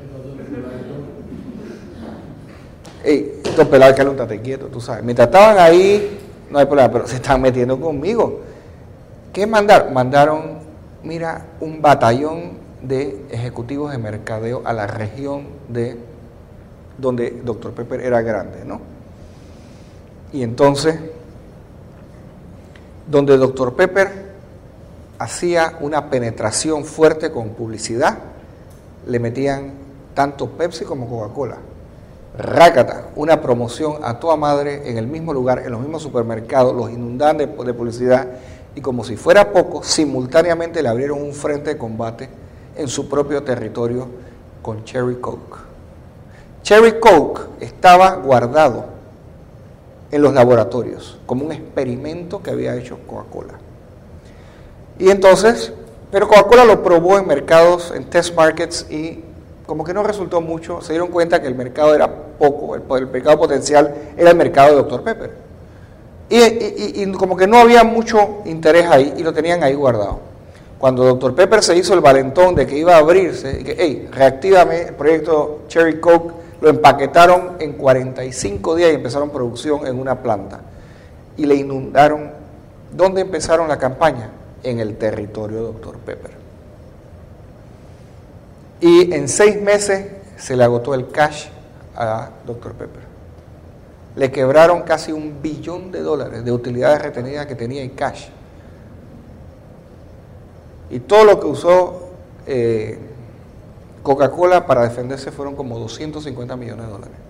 estos pelados que estate quieto, tú sabes. Mientras estaban ahí, no hay problema, pero se están metiendo conmigo. ¿Qué mandaron? Mandaron, mira, un batallón de ejecutivos de mercadeo a la región de donde Dr. Pepper era grande, ¿no? Y entonces, donde Dr. Pepper hacía una penetración fuerte con publicidad, le metían tanto Pepsi como Coca-Cola. Rácata, una promoción a toda madre en el mismo lugar, en los mismos supermercados, los inundaban de publicidad y como si fuera poco, simultáneamente le abrieron un frente de combate en su propio territorio con Cherry Coke. Cherry Coke estaba guardado en los laboratorios como un experimento que había hecho Coca-Cola. Y entonces, pero Coca-Cola lo probó en mercados, en test markets y como que no resultó mucho, se dieron cuenta que el mercado era poco, el mercado potencial era el mercado de Dr. Pepper. Y como que no había mucho interés ahí y lo tenían ahí guardado. Cuando Dr. Pepper se hizo el valentón de que iba a abrirse, y que, hey, reactívame el proyecto Cherry Coke, lo empaquetaron en 45 días y empezaron producción en una planta. Y le inundaron. ¿Dónde empezaron la campaña? En el territorio de Dr. Pepper. Y en 6 meses se le agotó el cash a Dr. Pepper. Le quebraron casi $1 billón de utilidades retenidas que tenía en cash. Y todo lo que usó Coca-Cola para defenderse fueron como $250 millones.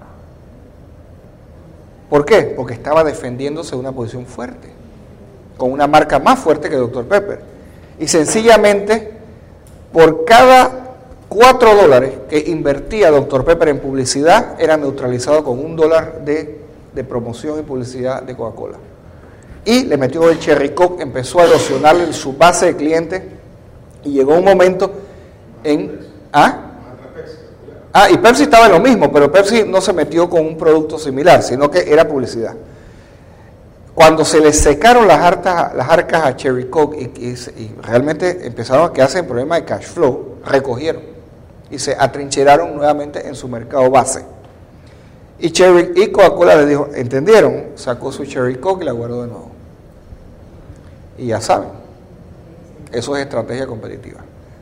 ¿Por qué? Porque estaba defendiéndose de una posición fuerte, con una marca más fuerte que Dr. Pepper. Y sencillamente, por cada $4 que invertía Dr. Pepper en publicidad, era neutralizado con $1 de promoción y publicidad de Coca-Cola. Y le metió el Cherry Coke, empezó a erosionar su base de clientes y llegó un momento en... y Pepsi estaba en lo mismo, pero Pepsi no se metió con un producto similar, sino que era publicidad. Cuando se les secaron las arcas a Cherry Coke y realmente empezaron a quedarse en problemas de cash flow, recogieron y se atrincheraron nuevamente en su mercado base. Y Coca-Cola les dijo, ¿entendieron? Sacó su Cherry Coke y la guardó de nuevo. Y ya saben, eso es estrategia competitiva.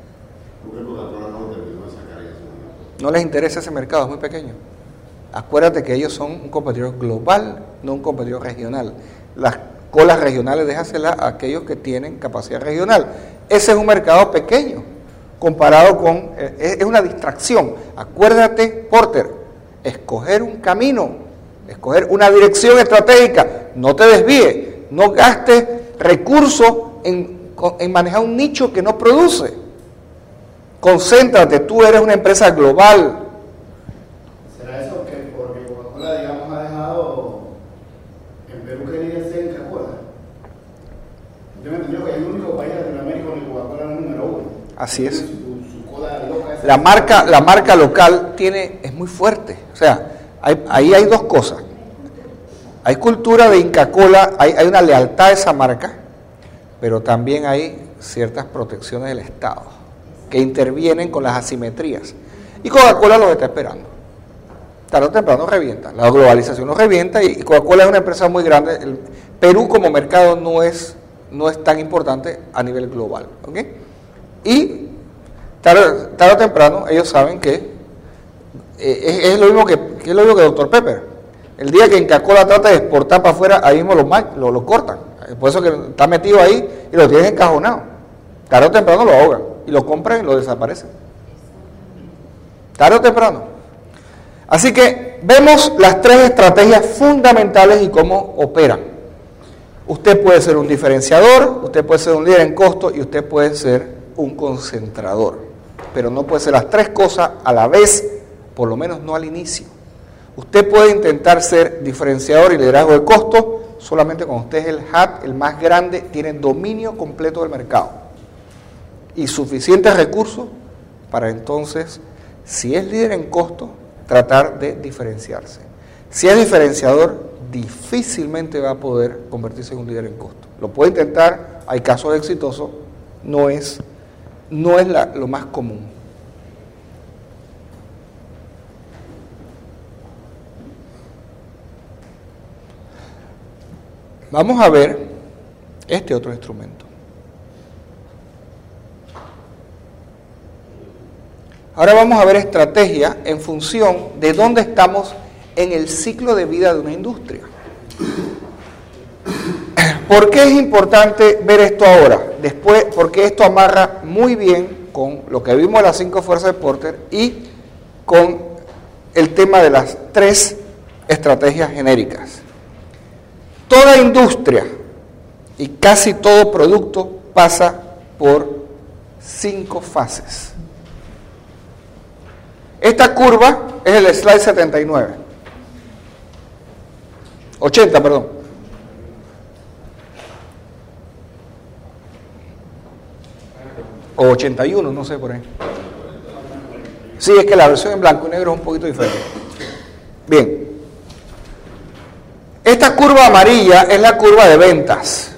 No les interesa ese mercado, es muy pequeño. Acuérdate que ellos son un competidor global, no un competidor regional. Las colas regionales déjaselas a aquellos que tienen capacidad regional. Ese es un mercado pequeño, comparado con... es una distracción. Acuérdate, Porter, escoger un camino, escoger una dirección estratégica. No te desvíes, no gastes recursos en manejar un nicho que no produce. Concéntrate, tú eres una empresa global. ¿Será eso que porque Coca-Cola, digamos, ha dejado en Perú quería ser Coca-Cola? Yo me entendió que es el único país de Latinoamérica donde Coca-Cola es el número 1. Así es. Su cola loca esa. La marca local es muy fuerte. O sea, ahí hay dos cosas. Hay cultura de Inca Kola, hay una lealtad a esa marca, pero también hay ciertas protecciones del Estado que intervienen con las asimetrías. Y Coca-Cola los está esperando. tarde o temprano revienta. La globalización nos revienta y Coca-Cola es una empresa muy grande. El Perú como mercado no es tan importante a nivel global. ¿Okay? Y tarde o temprano ellos saben que es lo mismo que Dr. Pepper. El día que Coca-Cola trata de exportar para afuera, ahí mismo lo cortan. Por eso que está metido ahí y lo tienen encajonado. Tarde o temprano lo ahogan y lo compran y lo desaparecen. Tarde o temprano. Así que vemos las tres estrategias fundamentales y cómo operan. Usted puede ser un diferenciador, usted puede ser un líder en costo y usted puede ser un concentrador. Pero no puede ser las tres cosas a la vez, por lo menos no al inicio. Usted puede intentar ser diferenciador y liderazgo de costo solamente cuando usted es el hub, el más grande, tiene dominio completo del mercado y suficientes recursos para entonces, si es líder en costo, tratar de diferenciarse. Si es diferenciador, difícilmente va a poder convertirse en un líder en costo. Lo puede intentar, hay casos exitosos, no es lo más común. Vamos a ver este otro instrumento. Ahora vamos a ver estrategia en función de dónde estamos en el ciclo de vida de una industria. ¿Por qué es importante ver esto ahora? Después, porque esto amarra muy bien con lo que vimos en las 5 fuerzas de Porter y con el tema de las 3 estrategias genéricas. Toda industria y casi todo producto pasa por 5 fases. Esta curva es el slide 79. 80, perdón. O 81, no sé por ahí. Sí, es que la versión en blanco y negro es un poquito diferente. Bien. Esta curva amarilla es la curva de ventas.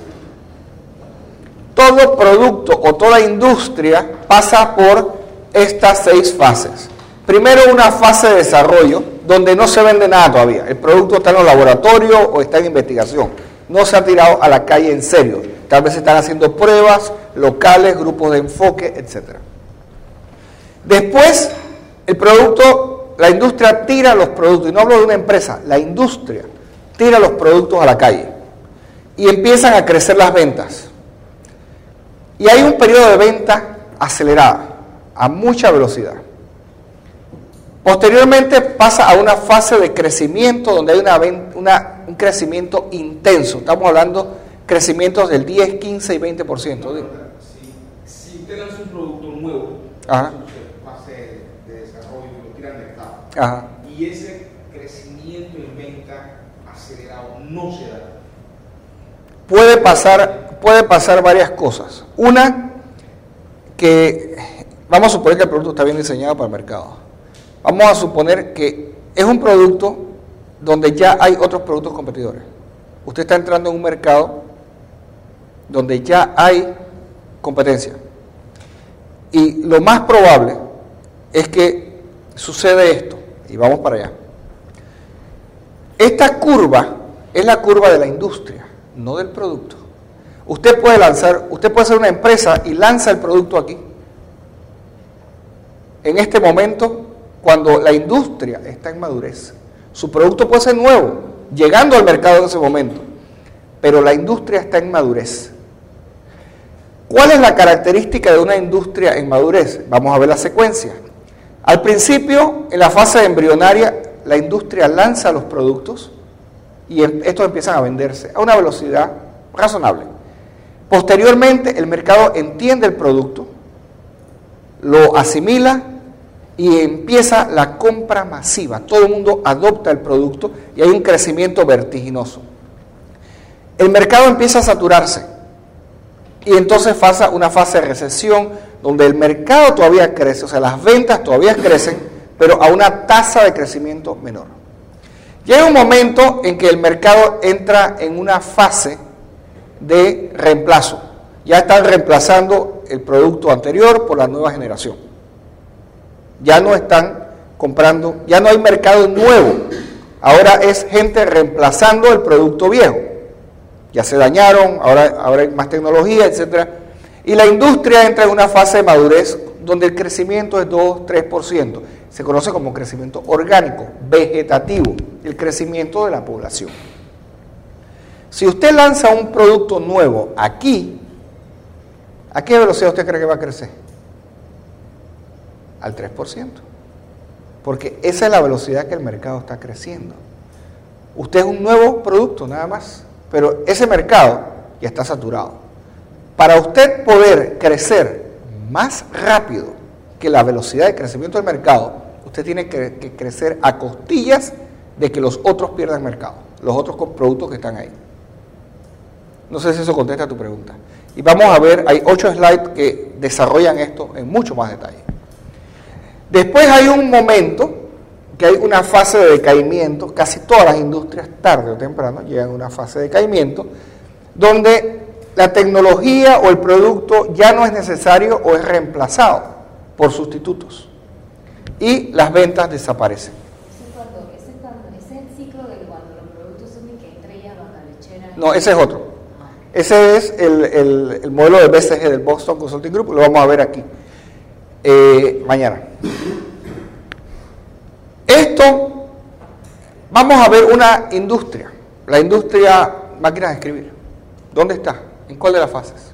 Todo producto o toda industria pasa por estas 6 fases. Primero, una fase de desarrollo donde no se vende nada todavía. El producto está en los laboratorios o está en investigación. No se ha tirado a la calle en serio. Tal vez se están haciendo pruebas locales, grupos de enfoque, etc. Después, la industria tira los productos. Y no hablo de una empresa, la industria tira los productos a la calle. Y empiezan a crecer las ventas. Y hay un periodo de venta acelerada, a mucha velocidad. Posteriormente pasa a una fase de crecimiento donde hay un crecimiento intenso. Estamos hablando de crecimientos del 10, 15 y 20%. Si usted lanza un producto nuevo, Ajá. fase de desarrollo, lo tiran de mercado, Ajá. y ese crecimiento en venta acelerado no se da. Puede pasar varias cosas. Una, que vamos a suponer que el producto está bien diseñado para el mercado. Vamos a suponer que es un producto donde ya hay otros productos competidores. Usted está entrando en un mercado donde ya hay competencia. Y lo más probable es que sucede esto. Y vamos para allá. Esta curva es la curva de la industria, no del producto. Usted puede ser una empresa y lanza el producto aquí. En este momento, cuando la industria está en madurez, su producto puede ser nuevo, llegando al mercado en ese momento, pero la industria está en madurez. ¿Cuál es la característica de una industria en madurez? Vamos a ver la secuencia. Al principio, en la fase embrionaria, la industria lanza los productos y estos empiezan a venderse a una velocidad razonable. Posteriormente, el mercado entiende el producto, lo asimila y empieza la compra masiva. Todo el mundo adopta el producto y hay un crecimiento vertiginoso. El mercado empieza a saturarse y entonces pasa una fase de recesión donde el mercado todavía crece, o sea, las ventas todavía crecen, pero a una tasa de crecimiento menor. Llega un momento en que el mercado entra en una fase de reemplazo. Ya están reemplazando el producto anterior por la nueva generación. Ya no están comprando, ya no hay mercado nuevo, ahora es gente reemplazando el producto viejo. Ya se dañaron, ahora hay más tecnología, etc. Y la industria entra en una fase de madurez donde el crecimiento es 2-3%. Se conoce como crecimiento orgánico, vegetativo, el crecimiento de la población. Si usted lanza un producto nuevo aquí, ¿a qué velocidad usted cree que va a crecer? Al 3%. Porque esa es la velocidad que el mercado está creciendo. Usted es un nuevo producto nada más, pero ese mercado ya está saturado. Para usted poder crecer más rápido que la velocidad de crecimiento del mercado, usted tiene que crecer a costillas de que los otros pierdan mercado, los otros productos que están ahí. No sé si eso contesta a tu pregunta. Y vamos a ver, hay 8 slides que desarrollan esto en mucho más detalle. Después hay un momento que hay una fase de decaimiento, casi todas las industrias tarde o temprano llegan a una fase de decaimiento, donde la tecnología o el producto ya no es necesario o es reemplazado por sustitutos y las ventas desaparecen. Ese es el ciclo de cuando los productos son y que entre ellas vaca lechera. No, ese es otro. Ese es el modelo de BCG, del Boston Consulting Group, lo vamos a ver aquí mañana. Esto, vamos a ver una industria, la industria máquinas de escribir. ¿Dónde está? ¿En cuál de las fases?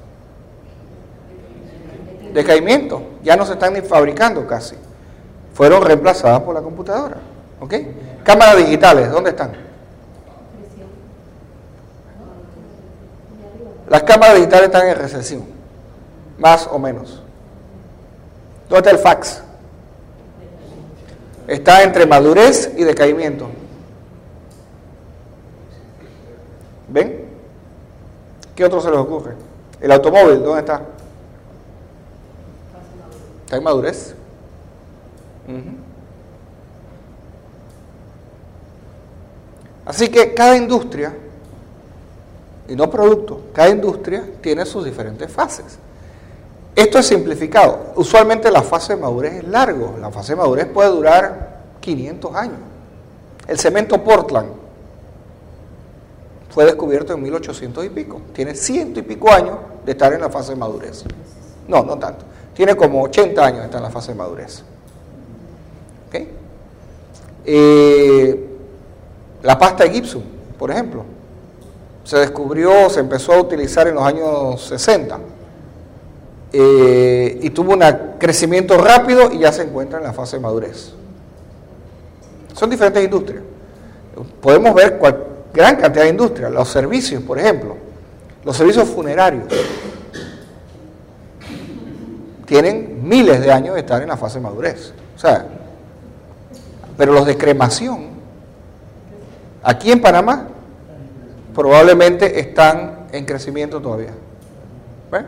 Decaimiento. Ya no se están ni fabricando casi. Fueron reemplazadas por la computadora. ¿Ok? Cámaras digitales, ¿dónde están? Las cámaras digitales están en recesión, más o menos. ¿Dónde está el fax? Está entre madurez y decaimiento. ¿Ven? ¿Qué otro se les ocurre? El automóvil, ¿dónde está? Está en madurez. Así que cada industria, y no producto, cada industria tiene sus diferentes fases. Esto es simplificado. Usualmente la fase de madurez es largo. La fase de madurez puede durar 500 años. El cemento Portland fue descubierto en 1800 y pico. Tiene 100 y pico años de estar en la fase de madurez. No tanto. Tiene como 80 años de estar en la fase de madurez. ¿Okay? La pasta de Gibson, por ejemplo, se empezó a utilizar en los años 60 y tuvo un crecimiento rápido y ya se encuentra en la fase de madurez. Son diferentes industrias. Podemos ver gran cantidad de industrias. Los servicios, por ejemplo, los servicios funerarios tienen miles de años de estar en la fase de madurez. O sea, pero los de cremación, aquí en Panamá, probablemente están en crecimiento todavía. ¿Ven?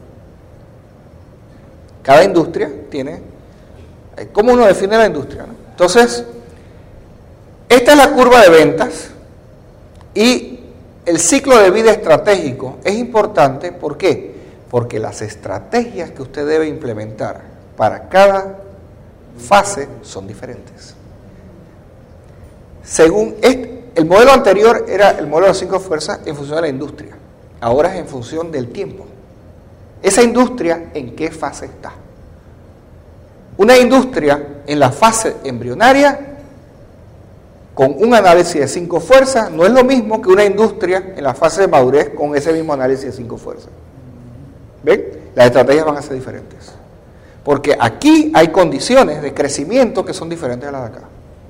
Cada industria tiene... ¿Cómo uno define la industria? ¿No? Entonces, esta es la curva de ventas y el ciclo de vida estratégico es importante. ¿Por qué? Porque las estrategias que usted debe implementar para cada fase son diferentes. Según el modelo anterior era el modelo de las 5 fuerzas en función de la industria. Ahora es en función del tiempo. Esa industria, ¿en qué fase está? Una industria en la fase embrionaria, con un análisis de 5 fuerzas, no es lo mismo que una industria en la fase de madurez con ese mismo análisis de 5 fuerzas. ¿Ven? Las estrategias van a ser diferentes. Porque aquí hay condiciones de crecimiento que son diferentes a las de acá.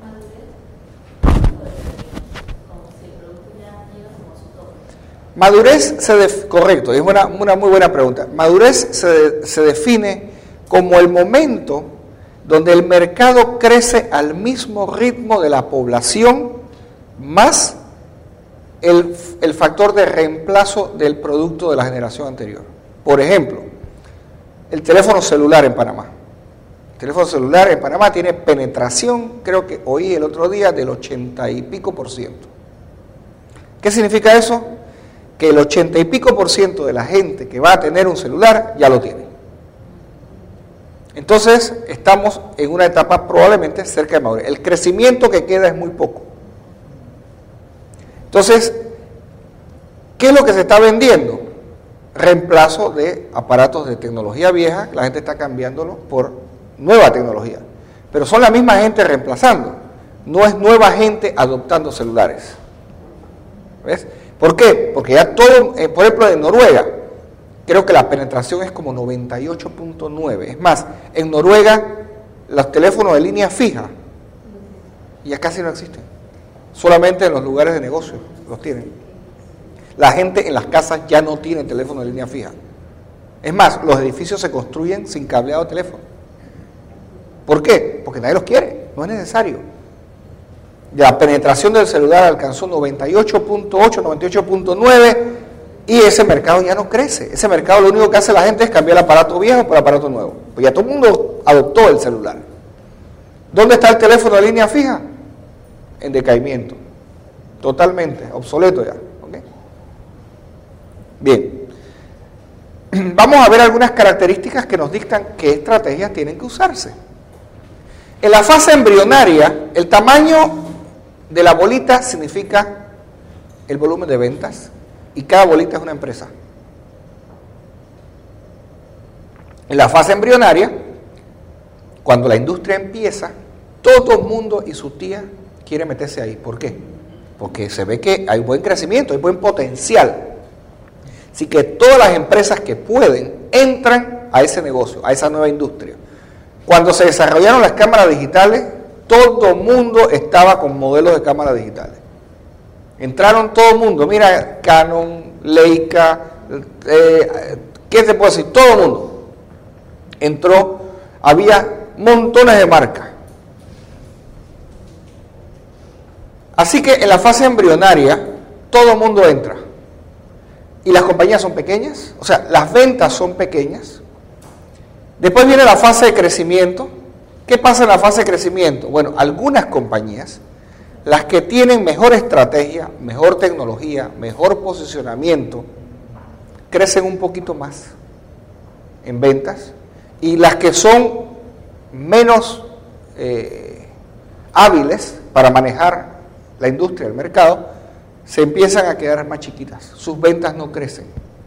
Madurez, correcto, es una muy buena pregunta. Madurez se define como el momento donde el mercado crece al mismo ritmo de la población más el factor de reemplazo del producto de la generación anterior. Por ejemplo, el teléfono celular en Panamá. El teléfono celular en Panamá tiene penetración, creo que oí el otro día, del 80 y pico %. ¿Qué significa eso? Que el 80 y pico % de la gente que va a tener un celular ya lo tiene. Entonces, estamos en una etapa probablemente cerca de madurez. El crecimiento que queda es muy poco. Entonces, ¿qué es lo que se está vendiendo? Reemplazo de aparatos de tecnología vieja, la gente está cambiándolo por nueva tecnología. Pero son la misma gente reemplazando, no es nueva gente adoptando celulares. ¿Ves? ¿Por qué? Porque ya todo, por ejemplo, en Noruega, creo que la penetración es como 98.9. Es más, en Noruega los teléfonos de línea fija ya casi no existen. Solamente en los lugares de negocio los tienen. La gente en las casas ya no tiene teléfono de línea fija. Es más, los edificios se construyen sin cableado de teléfono. ¿Por qué? Porque nadie los quiere, no es necesario. La penetración del celular alcanzó 98.8, 98.9 y ese mercado ya no crece. Ese mercado lo único que hace la gente es cambiar el aparato viejo por aparato nuevo. Pues ya todo el mundo adoptó el celular. ¿Dónde está el teléfono de línea fija? En decaimiento. Totalmente, obsoleto ya. ¿Okay? Bien. Vamos a ver algunas características que nos dictan qué estrategias tienen que usarse. En la fase embrionaria, el tamaño de la bolita significa el volumen de ventas y cada bolita es una empresa. En la fase embrionaria, cuando la industria empieza, todo el mundo y su tía quiere meterse ahí. ¿Por qué? Porque se ve que hay buen crecimiento, hay buen potencial. Así que todas las empresas que pueden entran a ese negocio, a esa nueva industria. Cuando se desarrollaron las cámaras digitales, todo el mundo estaba con modelos de cámaras digitales. Entraron todo el mundo, mira, Canon, Leica, ¿qué te puedo decir? Todo el mundo entró, había montones de marcas. Así que en la fase embrionaria, todo el mundo entra. Y las compañías son pequeñas, o sea, las ventas son pequeñas. Después viene la fase de crecimiento. ¿Qué pasa en la fase de crecimiento? Bueno, algunas compañías, las que tienen mejor estrategia, mejor tecnología, mejor posicionamiento, crecen un poquito más en ventas. Y las que son menos hábiles para manejar la industria, el mercado, se empiezan a quedar más chiquitas. Sus ventas no crecen.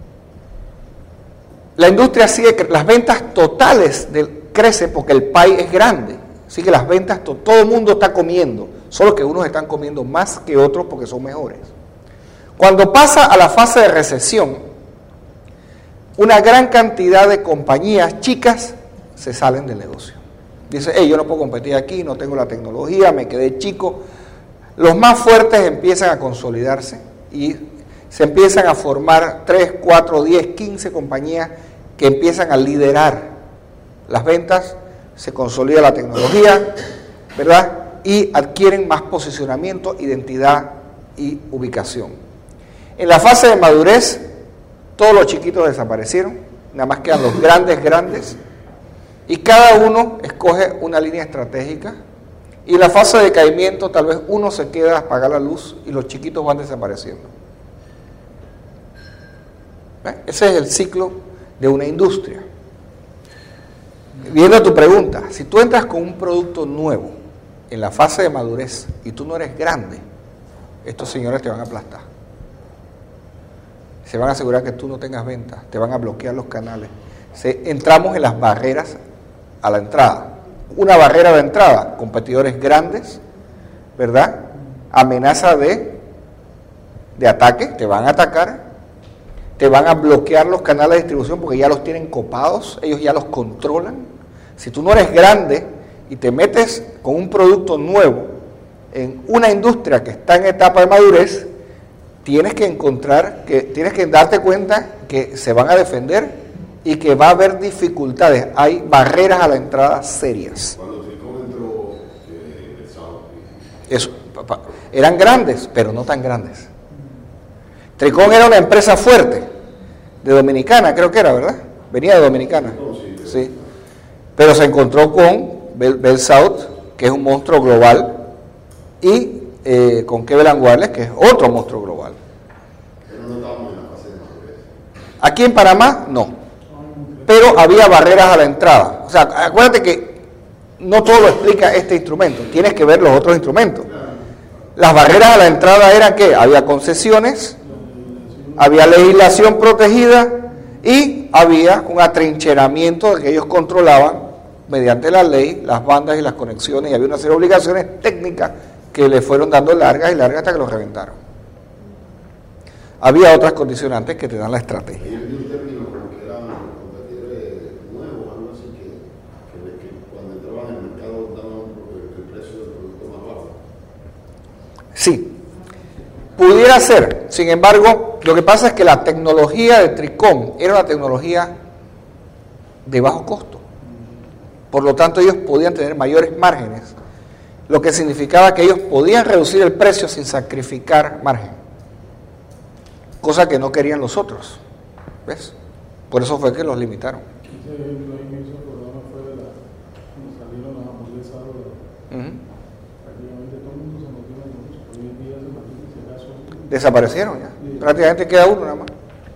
La industria sigue, las ventas totales crecen porque el pie es grande. Así que las ventas, todo el mundo está comiendo, solo que unos están comiendo más que otros porque son mejores. Cuando pasa a la fase de recesión, una gran cantidad de compañías chicas se salen del negocio. Dice, hey, yo no puedo competir aquí, no tengo la tecnología, me quedé chico. Los más fuertes empiezan a consolidarse y se empiezan a formar 3, 4, 10, 15 compañías que empiezan a liderar las ventas, se consolida la tecnología, ¿verdad? Y adquieren más posicionamiento, identidad y ubicación. En la fase de madurez, todos los chiquitos desaparecieron, nada más quedan los grandes, y cada uno escoge una línea estratégica. Y en la fase de decaimiento, tal vez uno se queda a apagar la luz y los chiquitos van desapareciendo. ¿Ves? Ese es el ciclo de una industria. Viendo a tu pregunta, si tú entras con un producto nuevo en la fase de madurez y tú no eres grande, estos señores te van a aplastar. Se van a asegurar que tú no tengas ventas, te van a bloquear los canales. Entramos en las barreras a la entrada. Una barrera de entrada, competidores grandes, ¿verdad? Amenaza de ataque, te van a atacar, te van a bloquear los canales de distribución porque ya los tienen copados, ellos ya los controlan. Si tú no eres grande y te metes con un producto nuevo en una industria que está en etapa de madurez, tienes que darte cuenta que se van a defender y que va a haber dificultades, hay barreras a la entrada serias. Cuando Tricón entró, Eso, eran grandes, pero no tan grandes. Tricón era una empresa fuerte, de Dominicana, creo que era, ¿verdad? Venía de Dominicana. Sí. Pero se encontró con Bell South, que es un monstruo global, y con Cleveland Wireless, que es otro monstruo global. Pero no estábamos en la fase de madurez. Aquí en Panamá, no. Pero pero había barreras a la entrada. O sea, acuérdate que no todo lo explica este instrumento, tienes que ver los otros instrumentos. Las barreras a la entrada eran que había concesiones, había legislación protegida y había un atrincheramiento que ellos controlaban mediante la ley, las bandas y las conexiones, y había una serie de obligaciones técnicas que le fueron dando largas y largas hasta que los reventaron. Había otras condicionantes que te dan la estrategia. Hay un término como que eran competidores nuevos, algo así, que cuando entraban en el mercado daban el precio del producto más bajo. Sí, pudiera ser. Sin embargo, lo que pasa es que la tecnología de Tricom era una tecnología de bajo costo. Por lo tanto, ellos podían tener mayores márgenes, lo que significaba que ellos podían reducir el precio sin sacrificar margen, cosa que no querían los otros. ¿Ves? Por eso fue que los limitaron. Ese ejemplo ahí me hizo acordar fue de cuando salieron las hamburguesas de prácticamente todo el mundo se metió en el negocio. Hoy en día se mantiene ese caso. Desaparecieron ya. Prácticamente queda uno nada más.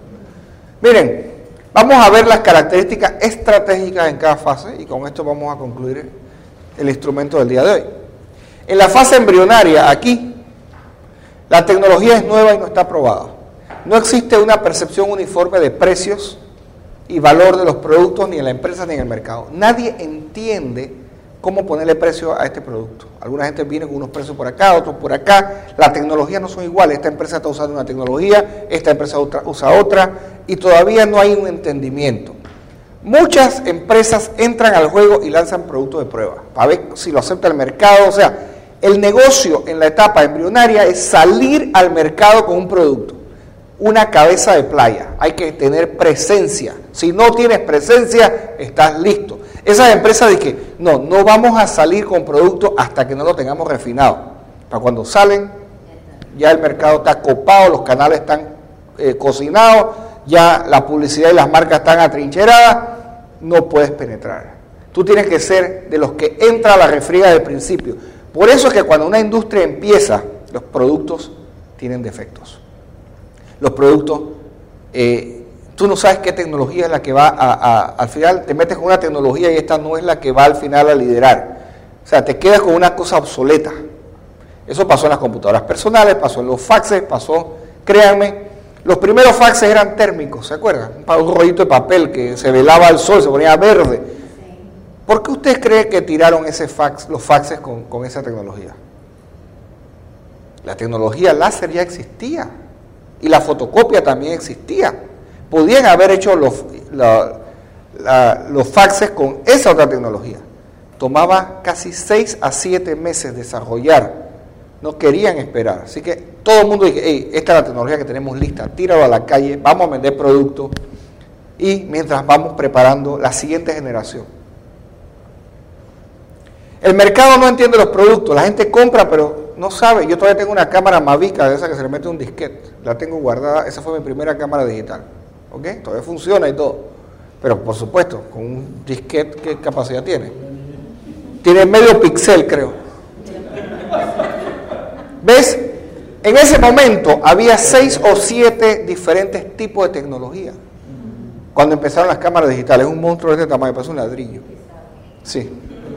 Miren, vamos a ver las características estratégicas en cada fase y con esto vamos a concluir el instrumento del día de hoy. En la fase embrionaria, aquí, la tecnología es nueva y no está probada. No existe una percepción uniforme de precios y valor de los productos ni en la empresa ni en el mercado. Nadie entiende cómo ponerle precio a este producto. Alguna gente viene con unos precios por acá, otros por acá. Las tecnologías no son iguales. Esta empresa está usando una tecnología, esta empresa usa otra, y todavía no hay un entendimiento. Muchas empresas entran al juego y lanzan productos de prueba para ver si lo acepta el mercado. O sea, el negocio en la etapa embrionaria es salir al mercado con un producto. Una cabeza de playa, hay que tener presencia. Si no tienes presencia, estás listo. Esas empresas dicen, no vamos a salir con productos hasta que no lo tengamos refinado. Para cuando salen, ya el mercado está copado, los canales están cocinados, ya la publicidad y las marcas están atrincheradas, no puedes penetrar. Tú tienes que ser de los que entra a la refriega del principio. Por eso es que cuando una industria empieza, los productos tienen defectos. Los productos, tú no sabes qué tecnología es la que va al final, te metes con una tecnología y esta no es la que va al final a liderar. O sea, te quedas con una cosa obsoleta. Eso pasó en las computadoras personales, pasó en los faxes, créanme, los primeros faxes eran térmicos, ¿se acuerdan? Un rollito de papel que se velaba al sol, se ponía verde. ¿Por qué usted cree que tiraron los faxes con esa tecnología? La tecnología láser ya existía. Y la fotocopia también existía. Podían haber hecho los faxes con esa otra tecnología. Tomaba casi 6 a 7 meses desarrollar. No querían esperar. Así que todo el mundo dice, hey, esta es la tecnología que tenemos lista, tíralo a la calle, vamos a vender productos. Y mientras vamos preparando la siguiente generación. El mercado no entiende los productos, la gente compra pero no sabe. Yo todavía tengo una cámara Mavica de esa que se le mete un disquete, la tengo guardada, esa fue mi primera cámara digital, ¿ok? Todavía funciona y todo, pero por supuesto, con un disquete, ¿qué capacidad tiene? Tiene medio píxel, creo. ¿Ves? En ese momento había 6 o 7 diferentes tipos de tecnología. Cuando empezaron las cámaras digitales, un monstruo de este tamaño, parece un ladrillo. Sí.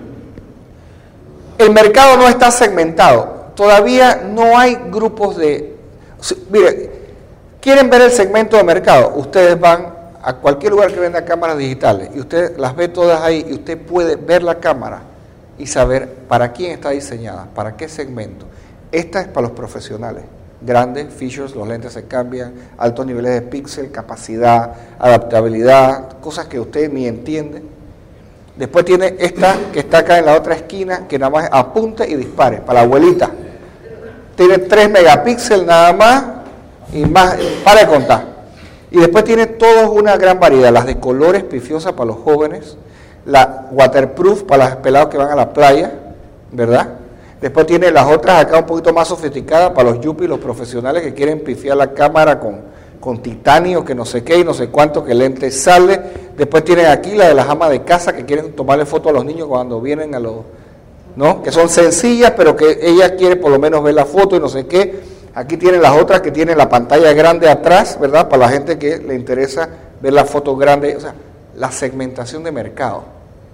El mercado no está segmentado. Todavía no hay grupos de... Mire, ¿quieren ver el segmento de mercado? Ustedes van a cualquier lugar que venda cámaras digitales y usted las ve todas ahí y usted puede ver la cámara y saber para quién está diseñada, para qué segmento. Esta es para los profesionales. Grandes features, los lentes se cambian, altos niveles de píxel, capacidad, adaptabilidad, cosas que usted ni entiende. Después tiene esta que está acá en la otra esquina, que nada más apunte y dispare, para la abuelita. Tiene 3 megapíxeles nada más, y más, para de contar. Y después tiene toda una gran variedad, las de colores pifiosas para los jóvenes, la waterproof para los pelados que van a la playa, ¿verdad? Después tiene las otras acá un poquito más sofisticadas para los yuppies, los profesionales que quieren pifiar la cámara con titanio, que no sé qué y no sé cuánto, que el lente sale. Después tienen aquí la de las amas de casa que quieren tomarle foto a los niños cuando vienen a los... ¿no? Que son sencillas, pero que ella quiere por lo menos ver la foto y no sé qué. Aquí tienen las otras que tienen la pantalla grande atrás, ¿verdad? Para la gente que le interesa ver la foto grande. O sea, la segmentación de mercado.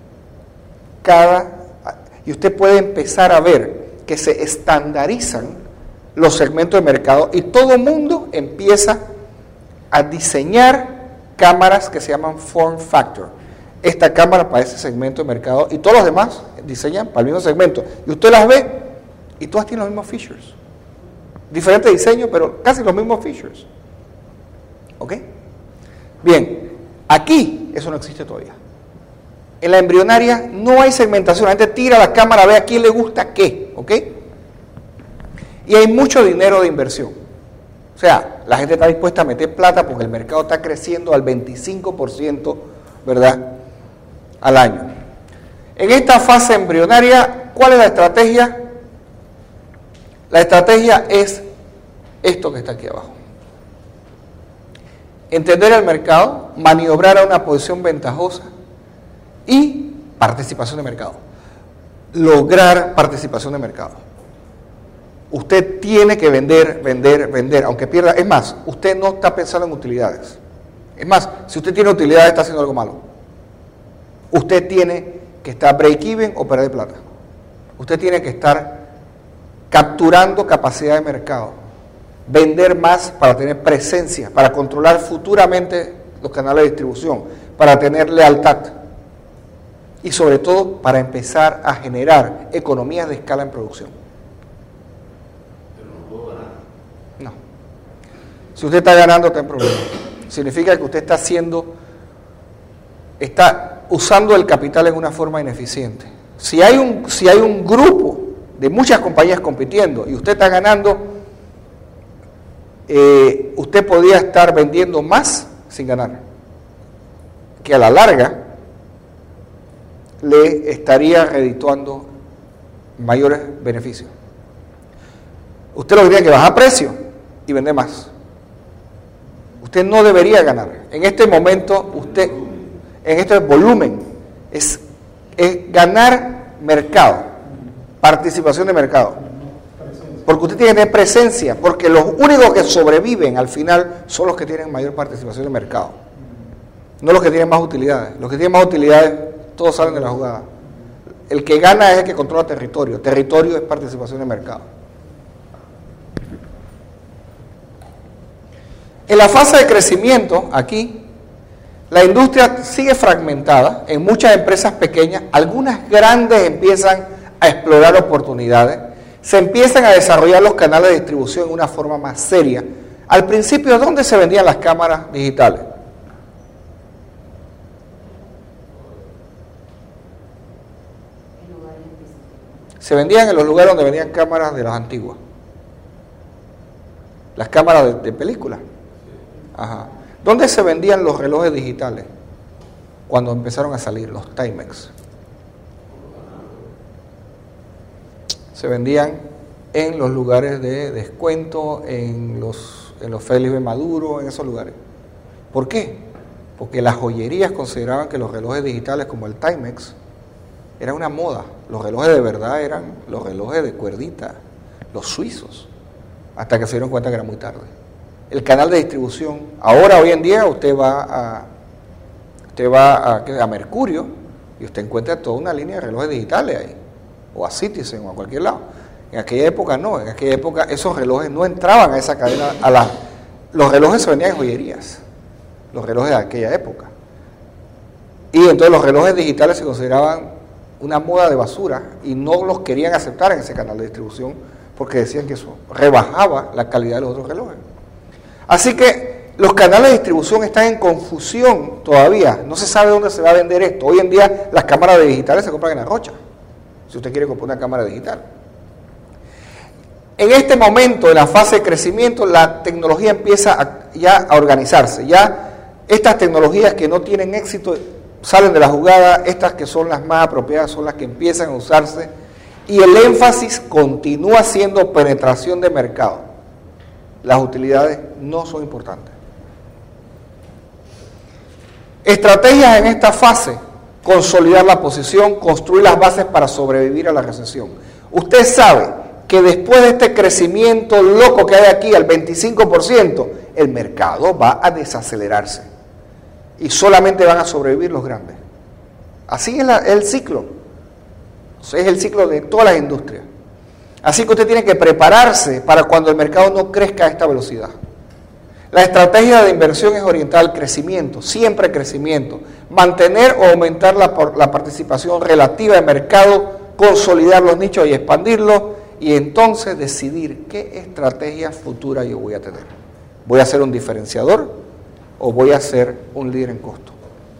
Y usted puede empezar a ver que se estandarizan los segmentos de mercado y todo el mundo empieza a diseñar cámaras que se llaman form factor. Esta cámara para ese segmento de mercado y todos los demás diseñan para el mismo segmento. Y usted las ve y todas tienen los mismos features. Diferente diseño, pero casi los mismos features. ¿Ok? Bien, aquí eso no existe todavía. En la embrionaria no hay segmentación. La gente tira la cámara, ve a quién le gusta qué. ¿Ok? Y hay mucho dinero de inversión. O sea, la gente está dispuesta a meter plata porque el mercado está creciendo al 25%, ¿verdad?, al año. En esta fase embrionaria, ¿cuál es la estrategia? La estrategia es esto que está aquí abajo. Entender el mercado, maniobrar a una posición ventajosa y participación de mercado. Lograr participación de mercado. Usted tiene que vender, aunque pierda. Es más, usted no está pensando en utilidades. Es más, si usted tiene utilidades, está haciendo algo malo. Usted tiene que estar break-even o perder plata. Usted tiene que estar capturando capacidad de mercado. Vender más para tener presencia, para controlar futuramente los canales de distribución, para tener lealtad. Y sobre todo, para empezar a generar economías de escala en producción. No. Si usted está ganando, está en problema. Significa que usted está usando el capital en una forma ineficiente. Si hay un grupo de muchas compañías compitiendo y usted está ganando, usted podría estar vendiendo más sin ganar, que a la larga le estaría redituando mayores beneficios. Usted lo que tiene que bajar precio y vender más. Usted no debería ganar. En este momento, en este volumen, es ganar mercado, participación de mercado. Porque usted tiene que tener presencia, porque los únicos que sobreviven al final son los que tienen mayor participación de mercado. No los que tienen más utilidades. Los que tienen más utilidades, todos salen de la jugada. El que gana es el que controla territorio. Territorio es participación de mercado. En la fase de crecimiento, aquí, la industria sigue fragmentada en muchas empresas pequeñas. Algunas grandes empiezan a explorar oportunidades. Se empiezan a desarrollar los canales de distribución de una forma más seria. Al principio, ¿dónde se vendían las cámaras digitales? Se vendían en los lugares donde vendían cámaras de las antiguas. Las cámaras de película. Ajá. ¿Dónde se vendían los relojes digitales? Cuando empezaron a salir los Timex. Se vendían en los lugares de descuento, en los Felipe Maduro, en esos lugares. ¿Por qué? Porque las joyerías consideraban que los relojes digitales como el Timex era una moda. Los relojes de verdad eran los relojes de cuerdita, los suizos, hasta que se dieron cuenta que era muy tarde. El canal de distribución, hoy en día usted va a Mercurio y usted encuentra toda una línea de relojes digitales ahí, o a Citizen o a cualquier lado. En aquella época no, en aquella época esos relojes no entraban a esa cadena, los relojes se vendían en joyerías, los relojes de aquella época. Y entonces los relojes digitales se consideraban una moda de basura y no los querían aceptar en ese canal de distribución porque decían que eso rebajaba la calidad de los otros relojes. Así que los canales de distribución están en confusión todavía, no se sabe dónde se va a vender esto. Hoy en día las cámaras digitales se compran en Arrocha, si usted quiere comprar una cámara digital. En este momento, en la fase de crecimiento, la tecnología empieza ya a organizarse. Ya estas tecnologías que no tienen éxito salen de la jugada, estas que son las más apropiadas son las que empiezan a usarse y el énfasis continúa siendo penetración de mercado. Las utilidades no son importantes. Estrategias en esta fase: consolidar la posición, construir las bases para sobrevivir a la recesión. Usted sabe que después de este crecimiento loco que hay aquí, al 25%, el mercado va a desacelerarse. y solamente van a sobrevivir los grandes. Así es el ciclo. Es el ciclo de todas las industrias. Así que usted tiene que prepararse para cuando el mercado no crezca a esta velocidad. La estrategia de inversión es orientada al crecimiento, siempre crecimiento. Mantener o aumentar la participación relativa de mercado, consolidar los nichos y expandirlos, y entonces decidir qué estrategia futura yo voy a tener. ¿Voy a ser un diferenciador o voy a ser un líder en costo?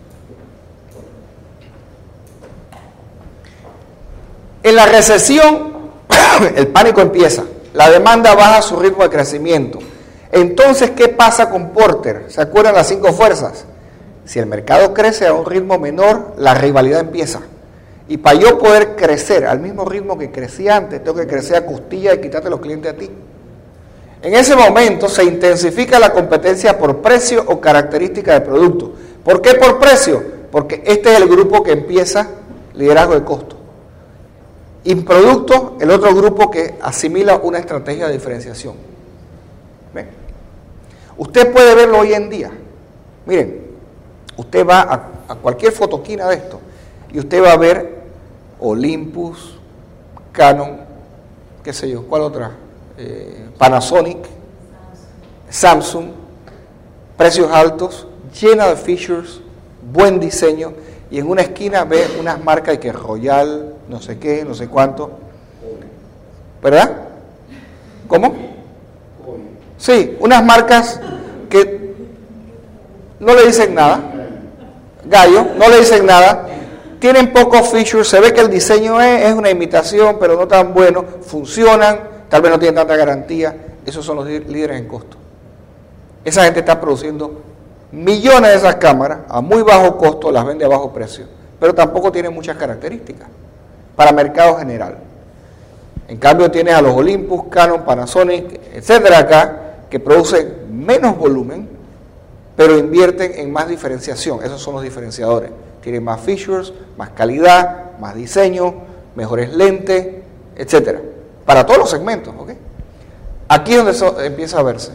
En la recesión, el pánico empieza, la demanda baja su ritmo de crecimiento. Entonces, ¿qué pasa con Porter? ¿Se acuerdan las 5 fuerzas? Si el mercado crece a un ritmo menor, la rivalidad empieza. Y para yo poder crecer al mismo ritmo que crecía antes, tengo que crecer a costilla y quitarte los clientes a ti. En ese momento se intensifica la competencia por precio o característica de producto. ¿Por qué por precio? Porque este es el grupo que empieza liderazgo de costo. Y producto, el otro grupo que asimila una estrategia de diferenciación. ¿Ven? Usted puede verlo hoy en día. Miren, usted va a cualquier fotoquina de esto y usted va a ver Olympus, Canon, qué sé yo, ¿cuál otra? Panasonic, Samsung, precios altos, llena de features, buen diseño, y en una esquina ve unas marcas de que Royal, no sé qué, no sé cuánto, ¿verdad? ¿Cómo? Sí, unas marcas que no le dicen nada, Gallo, no le dicen nada, tienen pocos features, se ve que el diseño es una imitación, pero no tan bueno, funcionan, tal vez no tienen tanta garantía. Esos son los líderes en costo. Esa gente está produciendo millones de esas cámaras a muy bajo costo, las vende a bajo precio, pero tampoco tienen muchas características para mercado general. En cambio tienes a los Olympus, Canon, Panasonic, etcétera acá, que producen menos volumen, pero invierten en más diferenciación. Esos son los diferenciadores. Tienen más features, más calidad, más diseño, mejores lentes, etcétera. Para todos los segmentos, ¿ok? Aquí es donde eso empieza a verse.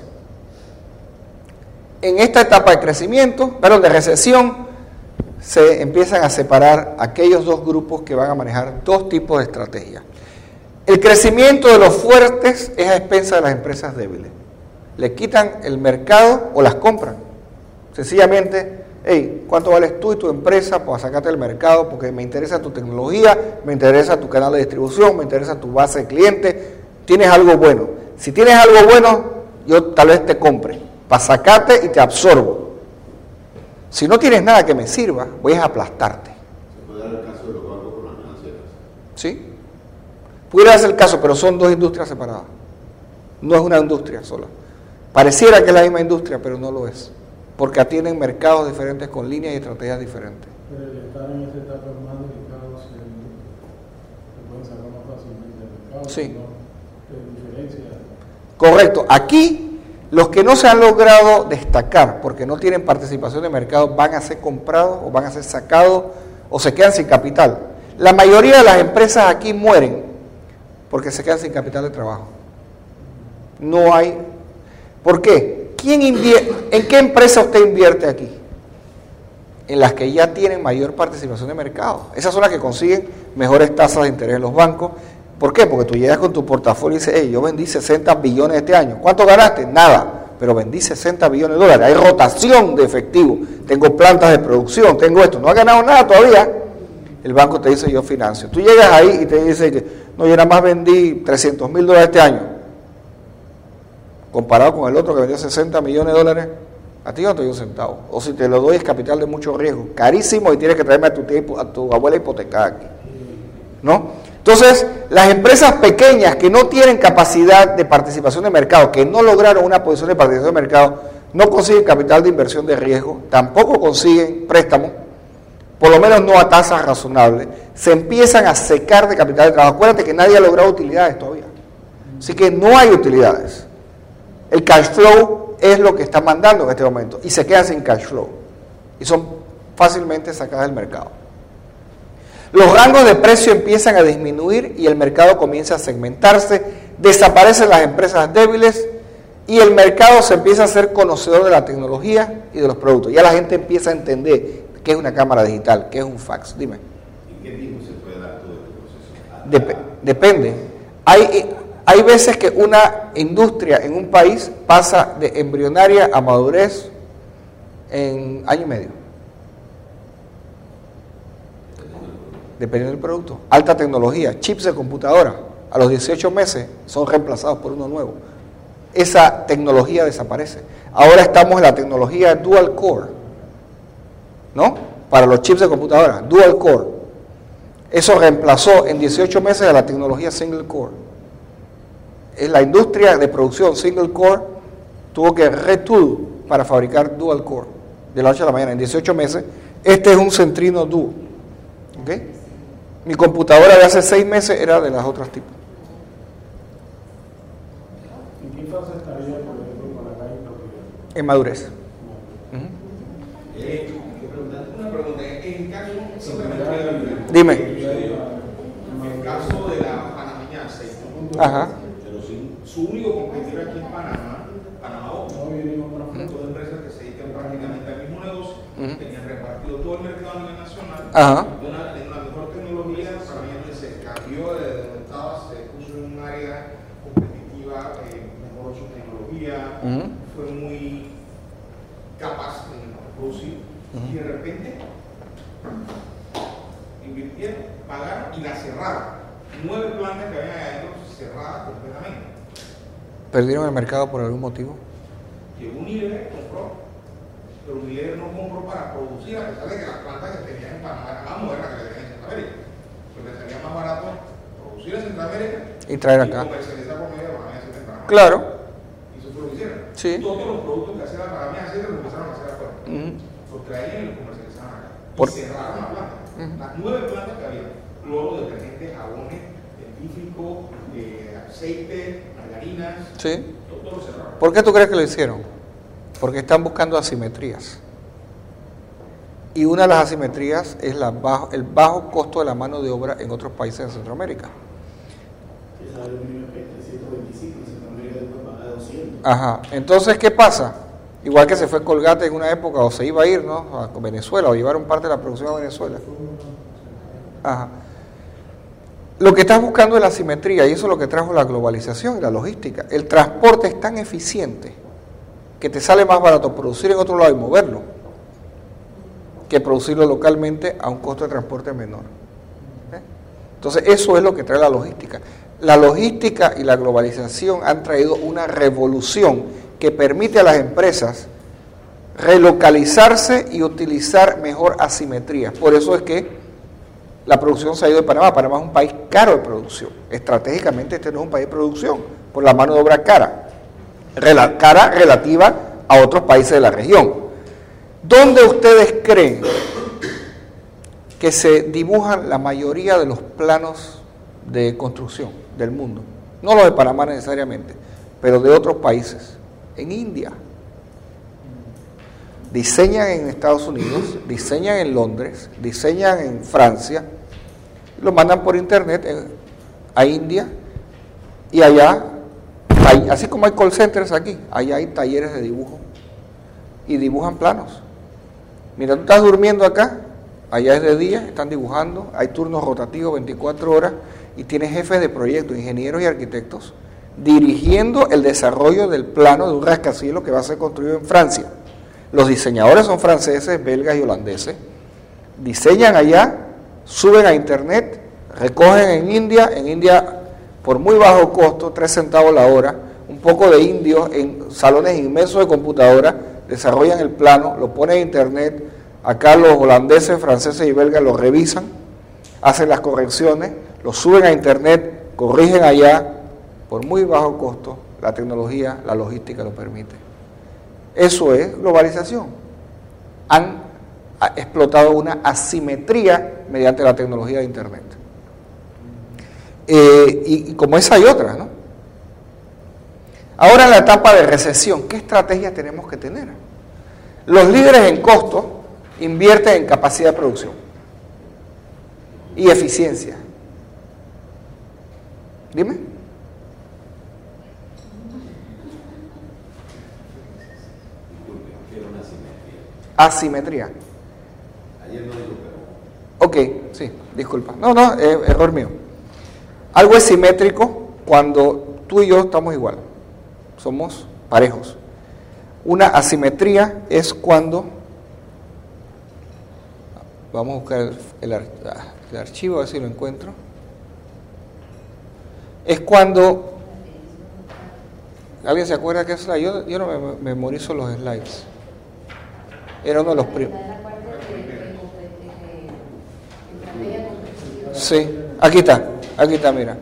En esta etapa de crecimiento, de recesión, se empiezan a separar aquellos dos grupos que van a manejar dos tipos de estrategias. El crecimiento de los fuertes es a expensas de las empresas débiles. Le quitan el mercado o las compran. Sencillamente, hey, ¿cuánto vales tú y tu empresa para sacarte del mercado? Porque me interesa tu tecnología, me interesa tu canal de distribución, me interesa tu base de clientes. Tienes algo bueno. Si tienes algo bueno, yo tal vez te compre para sacarte y te absorbo. Si no tienes nada que me sirva, voy a aplastarte. ¿Se puede dar el caso de los bancos con las financieras? ¿Sí? Pudiera ser el caso, pero son dos industrias separadas. No es una industria sola. Pareciera que es la misma industria, pero no lo es. Porque atienden mercados diferentes con líneas y estrategias diferentes. Pero el estar en esa etapa es más delicado, se pueden sacar más fácilmente del mercado. Sí. No, diferencia. Correcto. Aquí, los que no se han logrado destacar porque no tienen participación de mercado van a ser comprados o van a ser sacados o se quedan sin capital. La mayoría de las empresas aquí mueren porque se quedan sin capital de trabajo. No hay. ¿Por qué? ¿En qué empresa usted invierte aquí? En las que ya tienen mayor participación de mercado. Esas son las que consiguen mejores tasas de interés en los bancos. ¿Por qué? Porque tú llegas con tu portafolio y dices, hey, yo vendí 60 billones este año. ¿Cuánto ganaste? Nada, pero vendí 60 billones de dólares. Hay rotación de efectivo. Tengo plantas de producción, tengo esto. No ha ganado nada todavía. El banco te dice, yo financio. Tú llegas ahí y te dice que, no, yo nada más vendí $300,000 este año. Comparado con el otro que vendió 60 millones de dólares, a ti no te doy un centavo. O si te lo doy es capital de mucho riesgo, carísimo, y tienes que traerme a tu abuela hipotecada aquí. ¿No? Entonces, las empresas pequeñas que no tienen capacidad de participación de mercado, que no lograron una posición de participación de mercado, no consiguen capital de inversión de riesgo, tampoco consiguen préstamos, por lo menos no a tasas razonables, se empiezan a secar de capital de trabajo. Acuérdate que nadie ha logrado utilidades todavía. Así que no hay utilidades. El cash flow es lo que está mandando en este momento y se quedan sin cash flow y son fácilmente sacadas del mercado. Los rangos de precio empiezan a disminuir y el mercado comienza a segmentarse, desaparecen las empresas débiles Y el mercado se empieza a ser conocedor de la tecnología y de los productos. Ya la gente empieza a entender qué es una cámara digital, qué es un fax. Dime. ¿Y qué tiempo se puede dar todo este proceso? Depende. Hay veces que una industria en un país pasa de embrionaria a madurez en año y medio. Dependiendo del producto. Alta tecnología, chips de computadora, a los 18 meses son reemplazados por uno nuevo. Esa tecnología desaparece. Ahora estamos en la tecnología dual core, ¿no? Para los chips de computadora, dual core. Eso reemplazó en 18 meses a la tecnología single core. Es la industria de producción single core tuvo que retool para fabricar dual core de la noche a la mañana en 18 meses. Este es un Centrino Duo. ¿Ok? Mi computadora de hace 6 meses era de las otras tipos. ¿En qué fase estaría, por ejemplo, para acá y propiedad? En madurez. Una pregunta, en el caso, simplemente, Dime. en el caso de la panameña aceite, Ajá. su único competidor aquí en Panamá Ojo, dos empresas que se dedican prácticamente al mismo negocio, tenían repartido todo el mercado a nivel nacional, de una mejor tecnología, para mí se cambió de donde estaba, se puso en un área competitiva, mejor su tecnología, fue muy capaz de producir, y de repente invirtieron, pagaron y la cerraron. 9 plantas que habían adentro cerradas completamente. ¿Perdieron el mercado por algún motivo? Llegó Unilever, compró, pero Unilever no compró para producir, a pesar de que las plantas que tenían en Panamá eran más modernas que las que tenían en Centroamérica. Porque salía más barato producir en Centroamérica y traer acá. Y comercializar por medio de Panamá y en Panamá. Claro. Y eso fue lo que hicieron. Sí. Todos los productos que hacía la Panamá y aceite los empezaron a hacer afuera. Los traían y los comercializaban acá. Y cerraron la planta. Las 9 plantas que había. Cloro, detergentes, jabones, dentífrico, aceite, margarinas. Sí. Todo lo cerraron. ¿Por qué tú crees que lo hicieron? Porque están buscando asimetrías. Y una de las asimetrías es el bajo costo de la mano de obra en otros países de Centroamérica. Ajá. Entonces, ¿qué pasa? Igual que se fue Colgate en una época, o se iba a ir, ¿no? A Venezuela, o llevaron parte de la producción a Venezuela. Ajá. Lo que estás buscando es la asimetría, y eso es lo que trajo la globalización y la logística. El transporte es tan eficiente que te sale más barato producir en otro lado y moverlo que producirlo localmente a un costo de transporte menor. Entonces, eso es lo que trae la logística. La logística y la globalización han traído una revolución que permite a las empresas relocalizarse y utilizar mejor asimetrías. Por eso es que la producción se ha ido de Panamá. Panamá es un país caro de producción. Estratégicamente este no es un país de producción, por la mano de obra cara. Cara relativa a otros países de la región. ¿Dónde ustedes creen que se dibujan la mayoría de los planos de construcción del mundo? No los de Panamá necesariamente, pero de otros países. En India. Diseñan en Estados Unidos, diseñan en Londres, diseñan en Francia, lo mandan por internet a India, y allá, así como hay call centers aquí, allá hay talleres de dibujo y dibujan planos. Mira, tú estás durmiendo acá, allá es de día, están dibujando, hay turnos rotativos 24 horas y tienes jefes de proyectos, ingenieros y arquitectos dirigiendo el desarrollo del plano de un rascacielos que va a ser construido en Francia. Los diseñadores son franceses, belgas y holandeses, diseñan allá, suben a internet, recogen en India por muy bajo costo, 3 centavos la hora, un poco de indios en salones inmensos de computadora, desarrollan el plano, lo ponen a internet, acá los holandeses, franceses y belgas lo revisan, hacen las correcciones, lo suben a internet, corrigen allá, por muy bajo costo, la tecnología, la logística lo permite. Eso es globalización. Han explotado una asimetría mediante la tecnología de internet. Y como esa hay otras, ¿no? Ahora en la etapa de recesión, ¿qué estrategias tenemos que tener? Los líderes en costo invierten en capacidad de producción y eficiencia. Dime. Asimetría. Ayer no digo, Ok, sí, disculpa. No, error mío. Algo es simétrico cuando tú y yo estamos igual. Somos parejos. Una asimetría es cuando... Vamos a buscar el archivo, a ver si lo encuentro. Es cuando... ¿Alguien se acuerda qué slide? Yo no me memorizo los slides. Era uno de los primeros. Sí, aquí está, mira.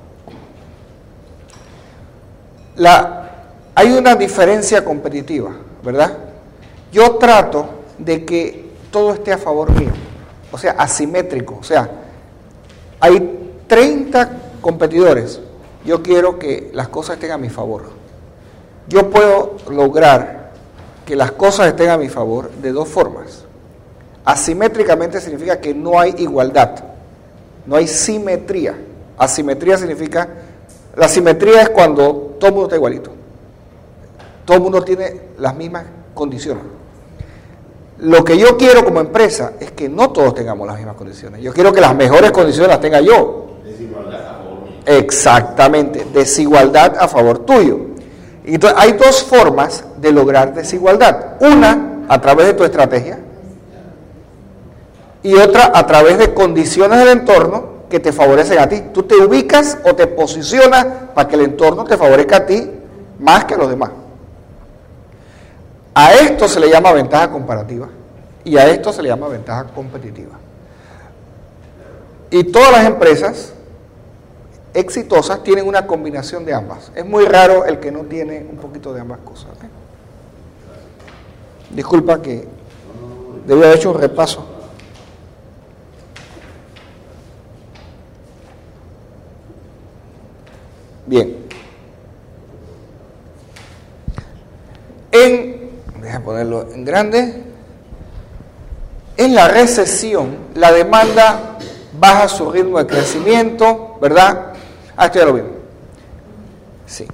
Hay una diferencia competitiva, ¿verdad? Yo trato de que todo esté a favor mío, o sea, asimétrico, o sea, hay 30 competidores, yo quiero que las cosas estén a mi favor. Yo puedo lograr que las cosas estén a mi favor de dos formas. Asimétricamente significa que no hay igualdad, no hay simetría. Asimetría significa, la simetría es cuando todo el mundo está igualito, todo el mundo tiene las mismas condiciones. Lo que yo quiero como empresa es que no todos tengamos las mismas condiciones. Yo quiero que las mejores condiciones las tenga yo. desigualdad a favor mío. Exactamente, desigualdad a favor tuyo. Entonces, hay dos formas de lograr desigualdad. Una, a través de tu estrategia, y otra, a través de condiciones del entorno que te favorecen a ti. Tú te ubicas o te posicionas para que el entorno te favorezca a ti más que a los demás. A esto se le llama ventaja comparativa y a esto se le llama ventaja competitiva. Y todas las empresas exitosas tienen una combinación de ambas. Es muy raro el que no tiene un poquito de ambas cosas. ¿Okay? Disculpa que debí haber hecho un repaso. Bien. Déjame ponerlo en grande. En la recesión, la demanda baja su ritmo de crecimiento, ¿verdad? Esto ya lo vimos. Sí.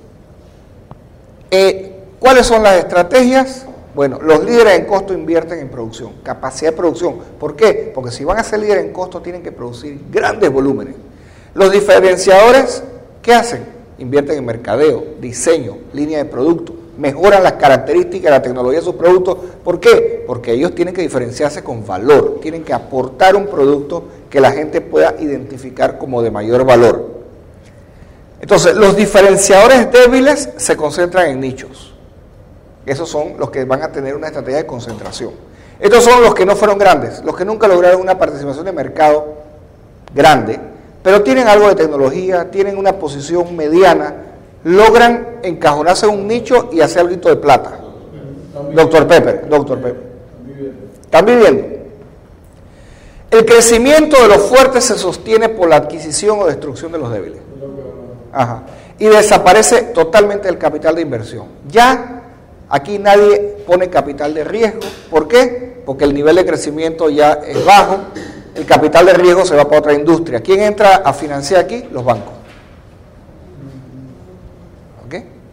¿Cuáles son las estrategias? Bueno, los líderes en costo invierten en producción, capacidad de producción. ¿Por qué? Porque si van a ser líderes en costo, tienen que producir grandes volúmenes. Los diferenciadores, ¿qué hacen? Invierten en mercadeo, diseño, línea de producto, mejoran las características de la tecnología de sus productos. ¿Por qué? Porque ellos tienen que diferenciarse con valor, tienen que aportar un producto que la gente pueda identificar como de mayor valor. Entonces, los diferenciadores débiles se concentran en nichos. Esos son los que van a tener una estrategia de concentración. Estos son los que no fueron grandes, los que nunca lograron una participación de mercado grande, pero tienen algo de tecnología, tienen una posición mediana, logran encajonarse en un nicho y hacer algo de plata. Dr. Pepper. ¿Están viviendo? El crecimiento de los fuertes se sostiene por la adquisición o destrucción de los débiles. Ajá. Y desaparece totalmente el capital de inversión. Ya aquí nadie pone capital de riesgo. ¿Por qué? Porque el nivel de crecimiento ya es bajo. El capital de riesgo se va para otra industria. ¿Quién entra a financiar aquí? Los bancos. ¿Ok?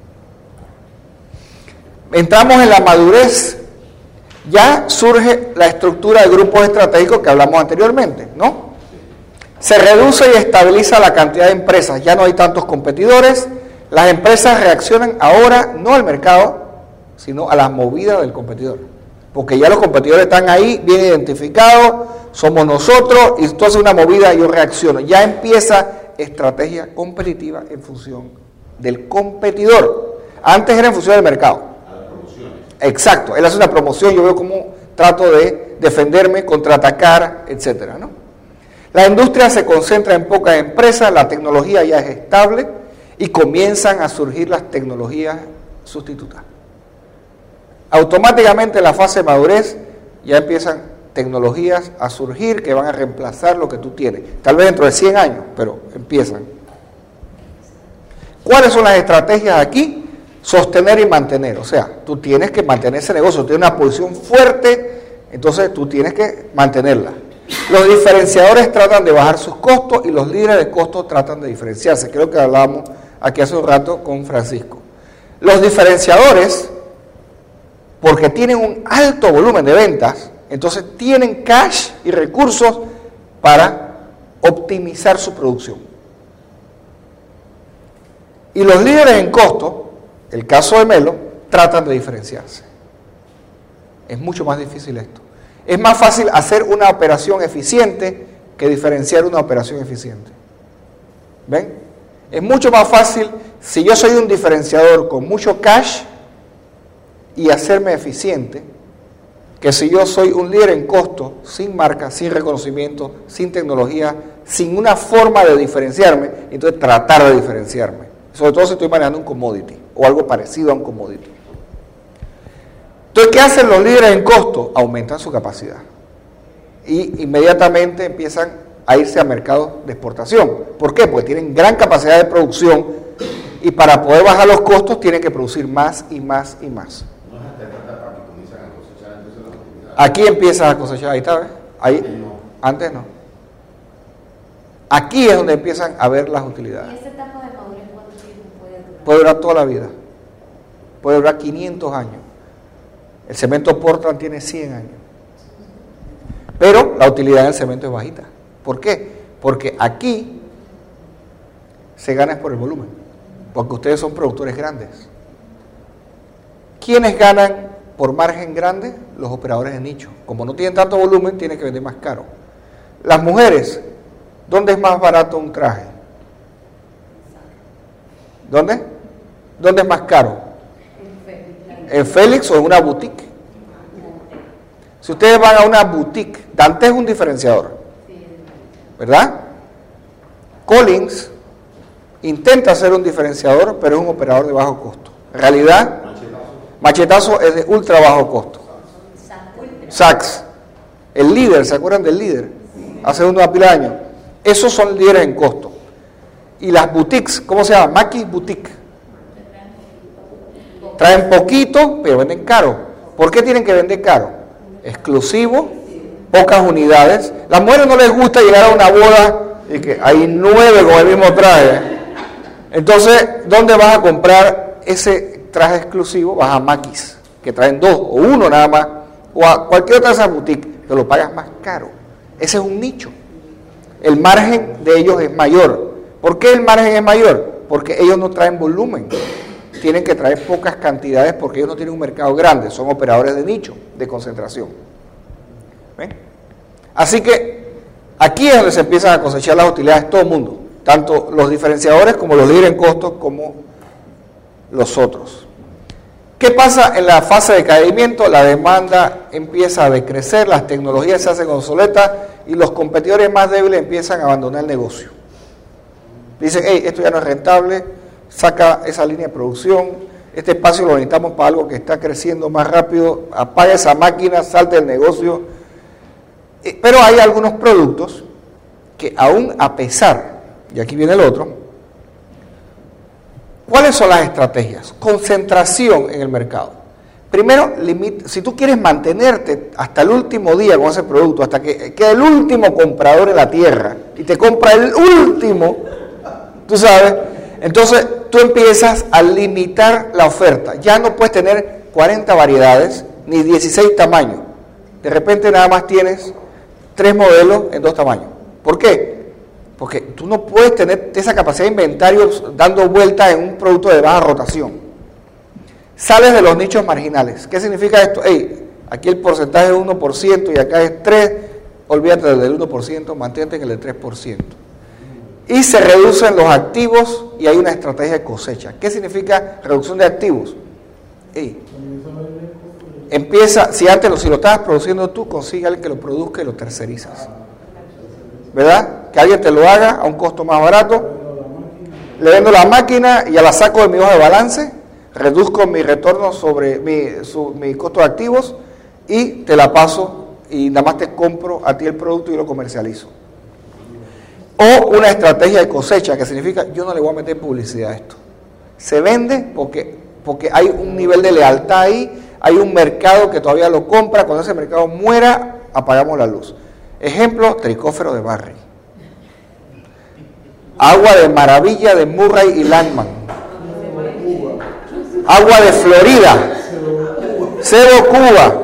Entramos en la madurez. Ya surge la estructura de grupos estratégicos que hablamos anteriormente, ¿no? Se reduce y estabiliza la cantidad de empresas. Ya no hay tantos competidores. Las empresas reaccionan ahora no al mercado, sino a las movidas del competidor. Porque ya los competidores están ahí, bien identificados, somos nosotros, y tú haces una movida y yo reacciono. Ya empieza estrategia competitiva en función del competidor. Antes era en función del mercado. A las promociones. Exacto, él hace una promoción, yo veo cómo trato de defenderme, contraatacar, etcétera, ¿no? La industria se concentra en pocas empresas, la tecnología ya es estable y comienzan a surgir las tecnologías sustitutas. Automáticamente en la fase de madurez ya empiezan tecnologías a surgir que van a reemplazar lo que tú tienes. Tal vez dentro de 100 años, pero empiezan. ¿Cuáles son las estrategias aquí? Sostener y mantener. O sea, tú tienes que mantener ese negocio, tienes una posición fuerte, entonces tú tienes que mantenerla. Los diferenciadores tratan de bajar sus costos y los líderes de costos tratan de diferenciarse. Creo que hablábamos aquí hace un rato con Francisco. Los diferenciadores, porque tienen un alto volumen de ventas, entonces tienen cash y recursos para optimizar su producción. Y los líderes en costo, el caso de Melo, tratan de diferenciarse. Es mucho más difícil esto. Es más fácil hacer una operación eficiente que diferenciar una operación eficiente. ¿Ven? Es mucho más fácil si yo soy un diferenciador con mucho cash y hacerme eficiente, que si yo soy un líder en costo, sin marca, sin reconocimiento, sin tecnología, sin una forma de diferenciarme, entonces tratar de diferenciarme. Sobre todo si estoy manejando un commodity o algo parecido a un commodity. Entonces, ¿qué hacen los líderes en costo? Aumentan su capacidad y inmediatamente empiezan a irse a mercados de exportación. ¿Por qué? Porque tienen gran capacidad de producción y para poder bajar los costos tienen que producir más y más y más. No es hasta esta etapa que comienzan a cosechar entonces las utilidades. Aquí empiezas a cosechar, ahí está, ¿ves? Ahí, antes no. Aquí es donde empiezan a ver las utilidades. ¿Y esa etapa de madurez cuánto tiempo puede durar? Puede durar toda la vida. Puede durar 500 años. El cemento Portland tiene 100 años. Pero la utilidad del cemento es bajita. ¿Por qué? Porque aquí se gana por el volumen. Porque ustedes son productores grandes. ¿Quiénes ganan por margen grande? Los operadores de nicho. Como no tienen tanto volumen, tienen que vender más caro. Las mujeres, ¿dónde es más barato un traje? ¿Dónde? ¿Dónde es más caro? ¿En Félix o en una boutique? Si ustedes van a una boutique, Dante es un diferenciador, ¿verdad? Collins intenta ser un diferenciador, pero es un operador de bajo costo. En realidad, Machetazo es de ultra bajo costo. Saks, el líder, ¿se acuerdan del líder? Hace una pila de años. Esos son líderes en costo. Y las boutiques, ¿cómo se llama? Maquis Boutique. Traen poquito, pero venden caro. ¿Por qué tienen que vender caro? Exclusivo, pocas unidades. Las mujeres no les gusta llegar a una boda y que hay 9 con el mismo traje. Entonces, ¿dónde vas a comprar ese traje exclusivo? Vas a Maquis, que traen 2 o 1 nada más, o a cualquier otra de esas boutiques, pero lo pagas más caro. Ese es un nicho. El margen de ellos es mayor. ¿Por qué el margen es mayor? Porque ellos no traen volumen. Tienen que traer pocas cantidades porque ellos no tienen un mercado grande, son operadores de nicho, de concentración. ¿Ven? Así que aquí es donde se empiezan a cosechar las utilidades todo el mundo, tanto los diferenciadores como los líderes en costos como los otros. ¿Qué pasa en la fase de caimiento? La demanda empieza a decrecer, las tecnologías se hacen obsoletas y los competidores más débiles empiezan a abandonar el negocio. Dicen, hey, esto ya no es rentable, saca esa línea de producción, este espacio lo necesitamos para algo que está creciendo más rápido, apaga esa máquina, salte del negocio. Pero hay algunos productos que aún a pesar, y aquí viene el otro, ¿cuáles son las estrategias? Concentración en el mercado. Primero, si tú quieres mantenerte hasta el último día con ese producto, hasta que quede el último comprador en la tierra y te compra el último, tú sabes, entonces tú empiezas a limitar la oferta. Ya no puedes tener 40 variedades ni 16 tamaños. De repente nada más tienes 3 modelos en 2 tamaños. ¿Por qué? Porque tú no puedes tener esa capacidad de inventario dando vueltas en un producto de baja rotación. Sales de los nichos marginales. ¿Qué significa esto? Hey, aquí el porcentaje es 1% y acá es 3%. Olvídate del 1%, mantente en el de 3%. Y se reducen los activos y hay una estrategia de cosecha. ¿Qué significa reducción de activos? Hey, empieza, si lo estabas produciendo tú, consigue a alguien que lo produzca y lo tercerizas. ¿Verdad? Que alguien te lo haga a un costo más barato. Le vendo la máquina y ya la saco de mi hoja de balance, reduzco mi retorno sobre mi costo de activos y te la paso y nada más te compro a ti el producto y lo comercializo. O una estrategia de cosecha, que significa yo no le voy a meter publicidad a esto. Se vende porque hay un nivel de lealtad ahí, hay un mercado que todavía lo compra, cuando ese mercado muera, apagamos la luz. Ejemplo, tricófero de Barry. Agua de maravilla de Murray y Langman. Agua de Florida. Cero Cuba.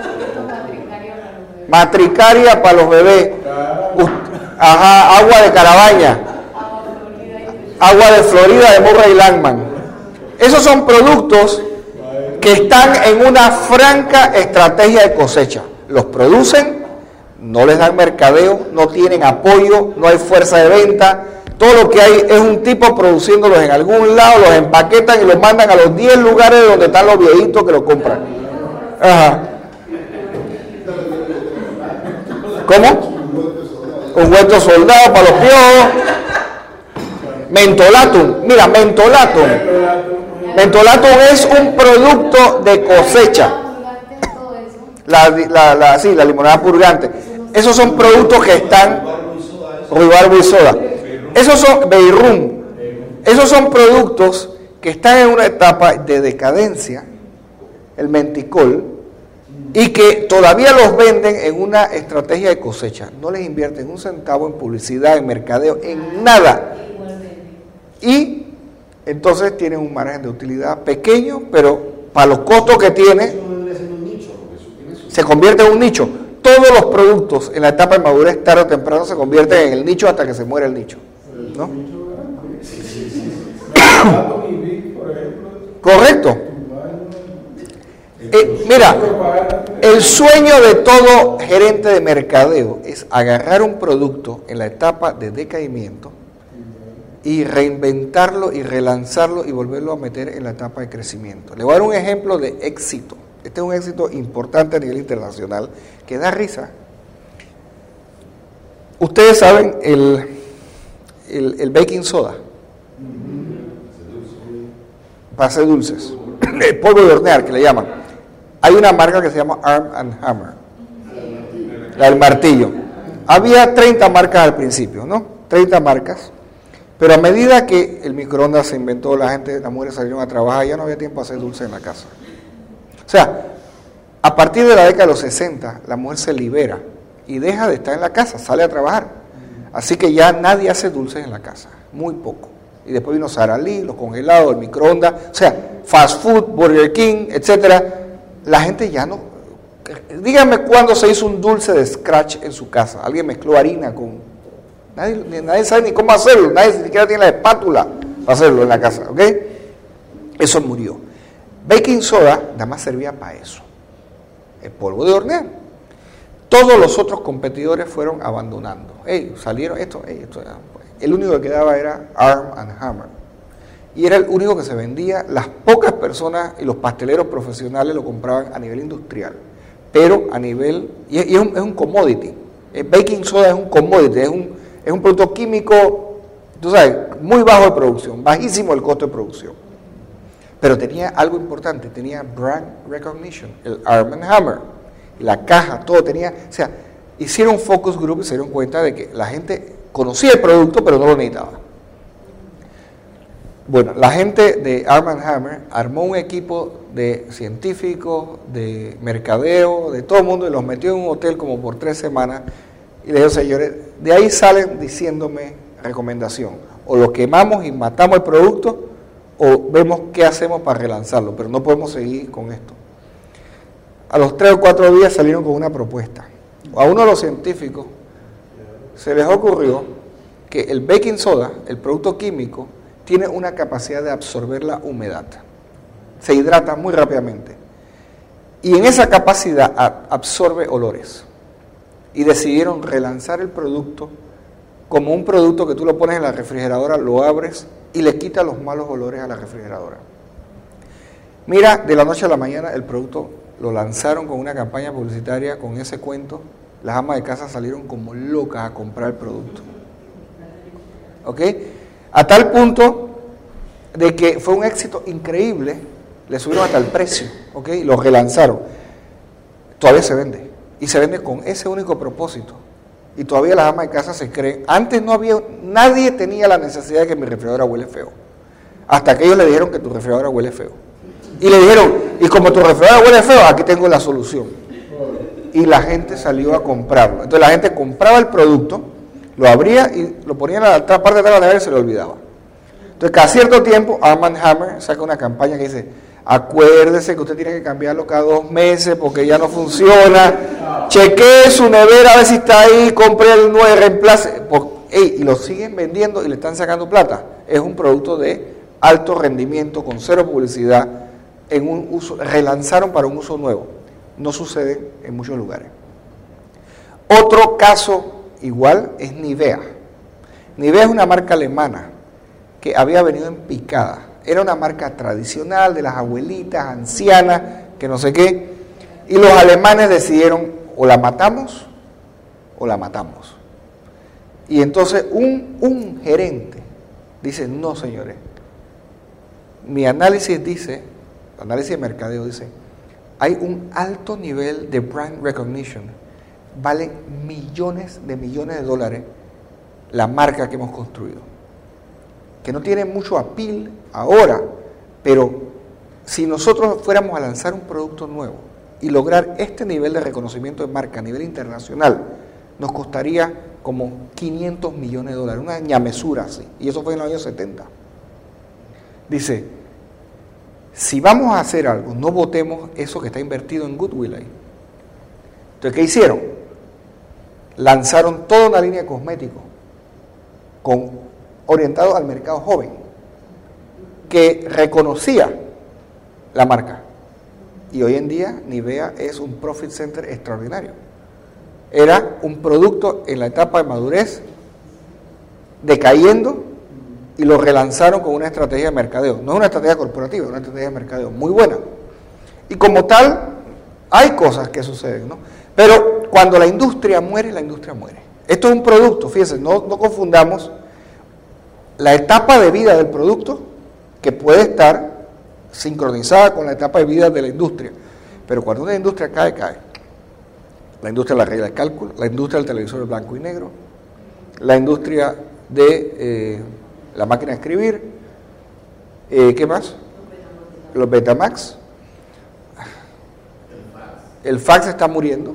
Matricaria para los bebés. Ajá, agua de Carabaña. Agua de Florida de Murray Langman. Esos son productos que están en una franca estrategia de cosecha. Los producen, no les dan mercadeo, no tienen apoyo, no hay fuerza de venta. Todo lo que hay es un tipo produciéndolos en algún lado, los empaquetan y los mandan a los 10 lugares donde están los viejitos que los compran. Ajá. ¿Cómo? Ungüento soldado para los piojos. Mentolatum. Mira, mentolatum. Mentolatum es un producto de cosecha. La limonada purgante. Esos son productos que están. Ruibarbo y soda. Esos son Beirum. Esos son productos que están en una etapa de decadencia. El menticol. Y que todavía los venden en una estrategia de cosecha. No les invierten un centavo en publicidad, en mercadeo, en nada. Y entonces tienen un margen de utilidad pequeño, pero para los costos que tiene, se convierte en un nicho. Todos los productos en la etapa de madurez, tarde o temprano, se convierten en el nicho hasta que se muere el nicho, ¿no? Correcto. Mira, el sueño de todo gerente de mercadeo es agarrar un producto en la etapa de decaimiento y reinventarlo y relanzarlo y volverlo a meter en la etapa de crecimiento. Le voy a dar un ejemplo de éxito. Este es un éxito importante a nivel internacional que da risa. Ustedes saben el baking soda para hacer dulces, el polvo de hornear que le llaman. Hay una marca que se llama Arm & Hammer, la del martillo. Había 30 marcas al principio, ¿no? 30 marcas. Pero a medida que el microondas se inventó, las mujeres salieron a trabajar, ya no había tiempo a hacer dulce en la casa. O sea, a partir de la década de los 60, la mujer se libera y deja de estar en la casa, sale a trabajar. Así que ya nadie hace dulces en la casa, muy poco. Y después vino Sara Lee, los congelados, el microondas, o sea, fast food, Burger King, etcétera. La gente ya no. Díganme cuándo se hizo un dulce de scratch en su casa. Alguien mezcló harina con. Nadie sabe ni cómo hacerlo. Nadie ni siquiera tiene la espátula para hacerlo en la casa. ¿Ok? Eso murió. Baking soda nada más servía para eso. El polvo de hornear. Todos los otros competidores fueron abandonando. Salieron esto. El único que quedaba era Arm & Hammer. Y era el único que se vendía. Las pocas personas y los pasteleros profesionales lo compraban a nivel industrial. Pero a nivel. Y es un commodity. El baking soda es un commodity. Es un producto químico, tú sabes, muy bajo de producción. Bajísimo el costo de producción. Pero tenía algo importante. Tenía brand recognition. El Arm & Hammer. La caja, todo tenía. O sea, hicieron focus group y se dieron cuenta de que la gente conocía el producto, pero no lo necesitaba. Bueno, la gente de Arm & Hammer armó un equipo de científicos, de mercadeo, de todo el mundo, y los metió en un hotel como por 3 semanas, y le dijo, señores, de ahí salen diciéndome recomendación, o lo quemamos y matamos el producto, o vemos qué hacemos para relanzarlo, pero no podemos seguir con esto. A los 3 o 4 días salieron con una propuesta. A uno de los científicos se les ocurrió que el baking soda, el producto químico, tiene una capacidad de absorber la humedad. Se hidrata muy rápidamente. Y en esa capacidad absorbe olores. Y decidieron relanzar el producto como un producto que tú lo pones en la refrigeradora, lo abres y le quita los malos olores a la refrigeradora. Mira, de la noche a la mañana el producto lo lanzaron con una campaña publicitaria con ese cuento. Las amas de casa salieron como locas a comprar el producto. ¿Ok? A tal punto de que fue un éxito increíble, le subieron hasta el precio, ¿ok? Lo relanzaron. Todavía se vende. Y se vende con ese único propósito. Y todavía las amas de casa se creen. Antes nadie tenía la necesidad de que mi refrigeradora huele feo. Hasta que ellos le dijeron que tu refrigeradora huele feo. Y le dijeron, y como tu refrigeradora huele feo, aquí tengo la solución. Y la gente salió a comprarlo. Entonces la gente compraba el producto, lo abría y lo ponía en la parte de atrás de la nevera y se le olvidaba. Entonces cada cierto tiempo Arm & Hammer saca una campaña que dice, Acuérdese que usted tiene que cambiarlo cada 2 meses porque ya no funciona. Chequee su nevera a ver si está ahí, compre el nuevo, reemplace. Y lo siguen vendiendo y le están sacando plata. Es un producto de alto rendimiento, con cero publicidad, en un uso, relanzaron para un uso nuevo. No sucede en muchos lugares. Otro caso igual es Nivea. Nivea es una marca alemana que había venido en picada. Era una marca tradicional de las abuelitas, ancianas, que no sé qué. Y los alemanes decidieron, o la matamos, o la matamos. Y entonces un gerente dice, no señores, mi análisis dice, análisis de mercadeo dice, hay un alto nivel de brand recognition, vale millones de dólares la marca que hemos construido, que no tiene mucho appeal ahora, pero si nosotros fuéramos a lanzar un producto nuevo y lograr este nivel de reconocimiento de marca a nivel internacional, nos costaría como 500 millones de dólares, una ñamesura así, y eso fue en los años 70. Dice, si vamos a hacer algo, no botemos eso que está invertido en goodwill ahí. Entonces, ¿qué hicieron? Lanzaron toda una línea de cosméticos orientados al mercado joven, que reconocía la marca. Y hoy en día Nivea es un profit center extraordinario. Era un producto en la etapa de madurez, decayendo, y lo relanzaron con una estrategia de mercadeo. No es una estrategia corporativa, es una estrategia de mercadeo muy buena. Y como tal, hay cosas que suceden, ¿no? Pero cuando la industria muere, la industria muere. Esto es un producto, fíjense, no confundamos la etapa de vida del producto, que puede estar sincronizada con la etapa de vida de la industria. Pero cuando una industria cae, cae. La industria de la regla de cálculo, la industria del televisor blanco y negro, la industria de la máquina de escribir, ¿qué más? Los Betamax. El fax está muriendo.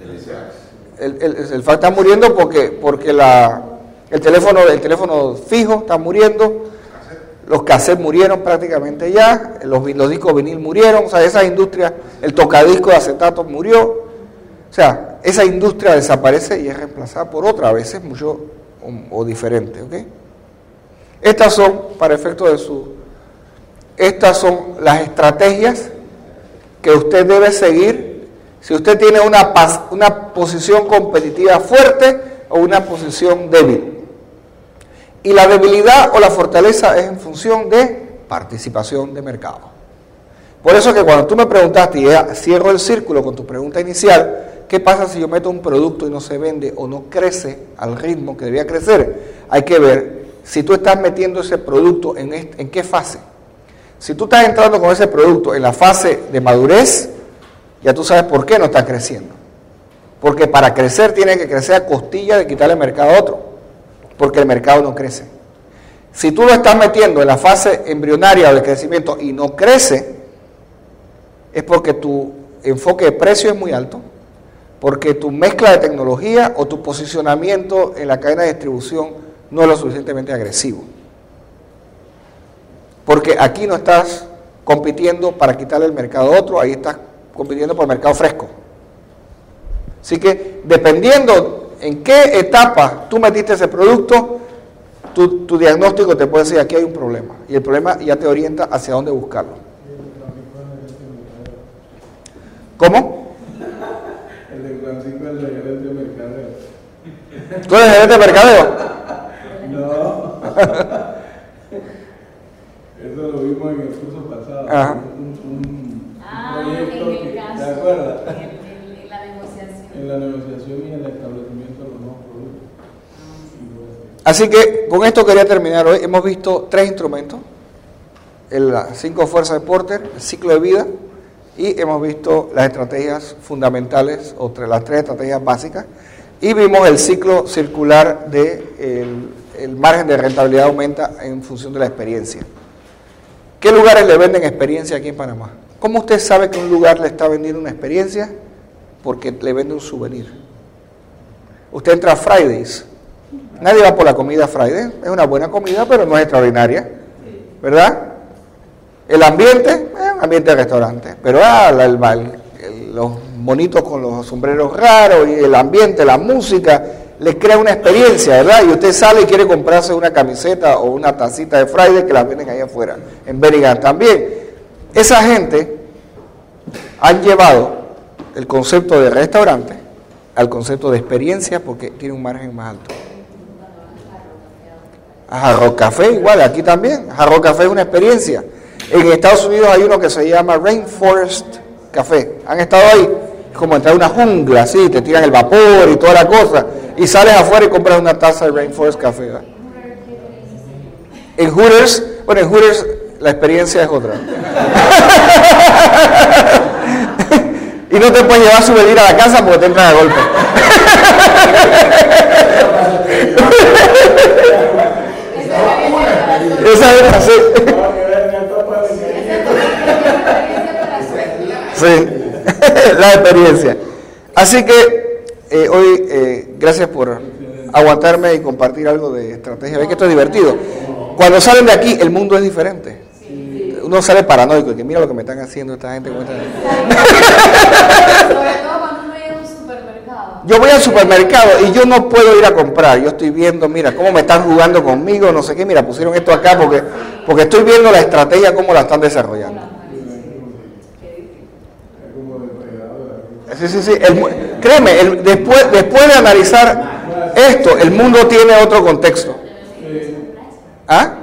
El fax está muriendo porque el teléfono fijo está muriendo. Los cassettes murieron prácticamente ya, los discos vinil murieron, o sea, esa industria, el tocadisco de acetato murió, o sea, esa industria desaparece y es reemplazada por otra, a veces mucho o diferente, ¿ok? Estas son, para efecto de estas son las estrategias que usted debe seguir si usted tiene una posición competitiva fuerte o una posición débil. Y la debilidad o la fortaleza es en función de participación de mercado. Por eso que cuando tú me preguntaste, y cierro el círculo con tu pregunta inicial, ¿qué pasa si yo meto un producto y no se vende o no crece al ritmo que debía crecer? Hay que ver si tú estás metiendo ese producto en qué fase. Si tú estás entrando con ese producto en la fase de madurez, ya tú sabes por qué no está creciendo. Porque para crecer tiene que crecer a costilla de quitarle mercado a otro. Porque el mercado no crece. Si tú lo estás metiendo en la fase embrionaria de crecimiento y no crece, es porque tu enfoque de precio es muy alto, porque tu mezcla de tecnología o tu posicionamiento en la cadena de distribución no es lo suficientemente agresivo. Porque aquí no estás compitiendo para quitarle el mercado a otro, ahí estás compitiendo por el mercado fresco. Así que dependiendo en qué etapa tú metiste ese producto, tu diagnóstico te puede decir aquí hay un problema. Y el problema ya te orienta hacia dónde buscarlo. ¿Cómo? El de Francisco es el gerente de mercadeo. ¿Tú eres gerente de mercadeo? No. Eso lo vimos en el curso pasado. Ajá. Un En proyecto el caso, ¿te acuerdas? en la negociación. En la negociación y en el establecimiento de los nuevos productos. Así que con esto quería terminar hoy. Hemos visto 3 instrumentos, las 5 fuerzas de Porter, el ciclo de vida, y hemos visto las estrategias fundamentales, las 3 estrategias básicas, y vimos el ciclo circular de el margen de rentabilidad aumenta en función de la experiencia. ¿Qué lugares le venden experiencia aquí en Panamá? ¿Cómo usted sabe que un lugar le está vendiendo una experiencia? Porque le vende un souvenir. Usted entra a Fridays. Nadie va por la comida Friday. Es una buena comida, pero no es extraordinaria. ¿Verdad? El ambiente es un ambiente de restaurante, pero los monitos con los sombreros raros y el ambiente, la música, le crea una experiencia, ¿verdad? Y usted sale y quiere comprarse una camiseta o una tacita de Friday que la venden ahí afuera, en Bellingham también. Esa gente han llevado el concepto de restaurante al concepto de experiencia porque tiene un margen más alto. A Hard Rock Café igual, aquí también. Hard Rock Café es una experiencia. En Estados Unidos hay uno que se llama Rainforest Café. ¿Han estado ahí? Es como entrar a una jungla, así, te tiran el vapor y toda la cosa. Y sales afuera y compras una taza de Rainforest Café, ¿verdad? En Hooters, bueno, en Hooters la experiencia es otra. Y no te puedes llevar souvenir a la casa porque te entran a golpe. Esa es así. Sí, la experiencia. Así que hoy, gracias por aguantarme y compartir algo de estrategia. Ven que esto es divertido. Cuando salen de aquí, el mundo es diferente. Uno sale paranoico, que mira lo que me están haciendo esta gente. Sobre todo cuando uno llega a un supermercado. Yo voy al supermercado y yo no puedo ir a comprar. Yo estoy viendo, mira, cómo me están jugando conmigo, no sé qué. Mira, pusieron esto acá porque estoy viendo la estrategia, cómo la están desarrollando. Sí. Créeme, después de analizar esto, el mundo tiene otro contexto. ¿Ah?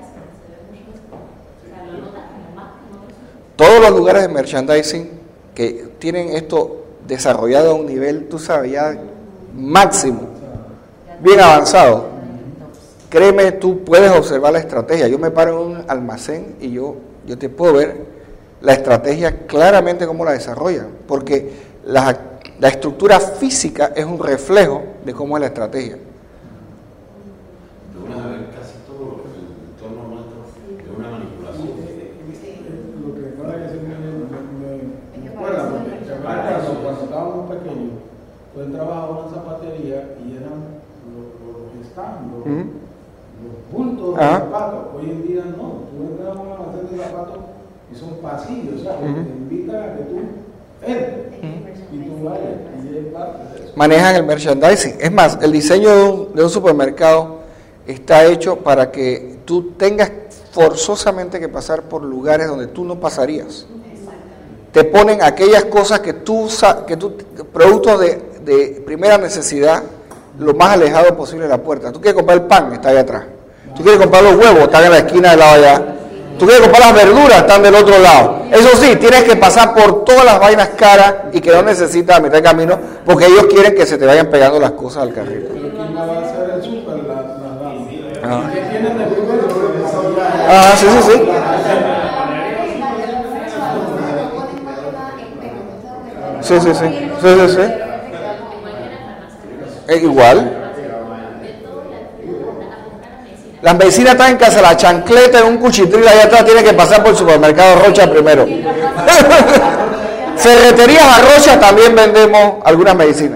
Todos los lugares de merchandising que tienen esto desarrollado a un nivel, tú sabes, ya máximo, bien avanzado. Créeme, tú puedes observar la estrategia. Yo me paro en un almacén y yo te puedo ver la estrategia claramente cómo la desarrollan, porque la estructura física es un reflejo de cómo es la estrategia. Casi todo el entorno nuestro es una manipulación. Lo que pasa es que me acuerdo, cuando estábamos pequeños, pues trabajaba en una zapatería y eran los stands, los bultos de zapatos. Hoy en día no, tú entras a una almacén de zapatos y son pasillos, o sea, te invitan a que tú entres y tú vayas y es parte de eso. Manejan el merchandising. Es más, el diseño de un supermercado está hecho para que tú tengas forzosamente que pasar por lugares donde tú no pasarías. Te ponen aquellas cosas que tú productos de primera necesidad, lo más alejado posible de la puerta. Tú quieres comprar el pan, está allá atrás. Tú quieres comprar los huevos, están en la esquina del lado allá. Tú quieres comprar las verduras, están del otro lado. Eso sí, tienes que pasar por todas las vainas caras y que no necesitas a mitad de camino, porque ellos quieren que se te vayan pegando las cosas al carrito. Pero ¿quién va a hacer el súper? Las damas. Ajá. ¿Qué tienen de primero? Ah, sí. Sí. Igual. Las medicinas están en casa, la chancleta en un cuchitril allá atrás tiene que pasar por el supermercado Rocha primero. Ferreterías a Rocha también vendemos algunas medicinas.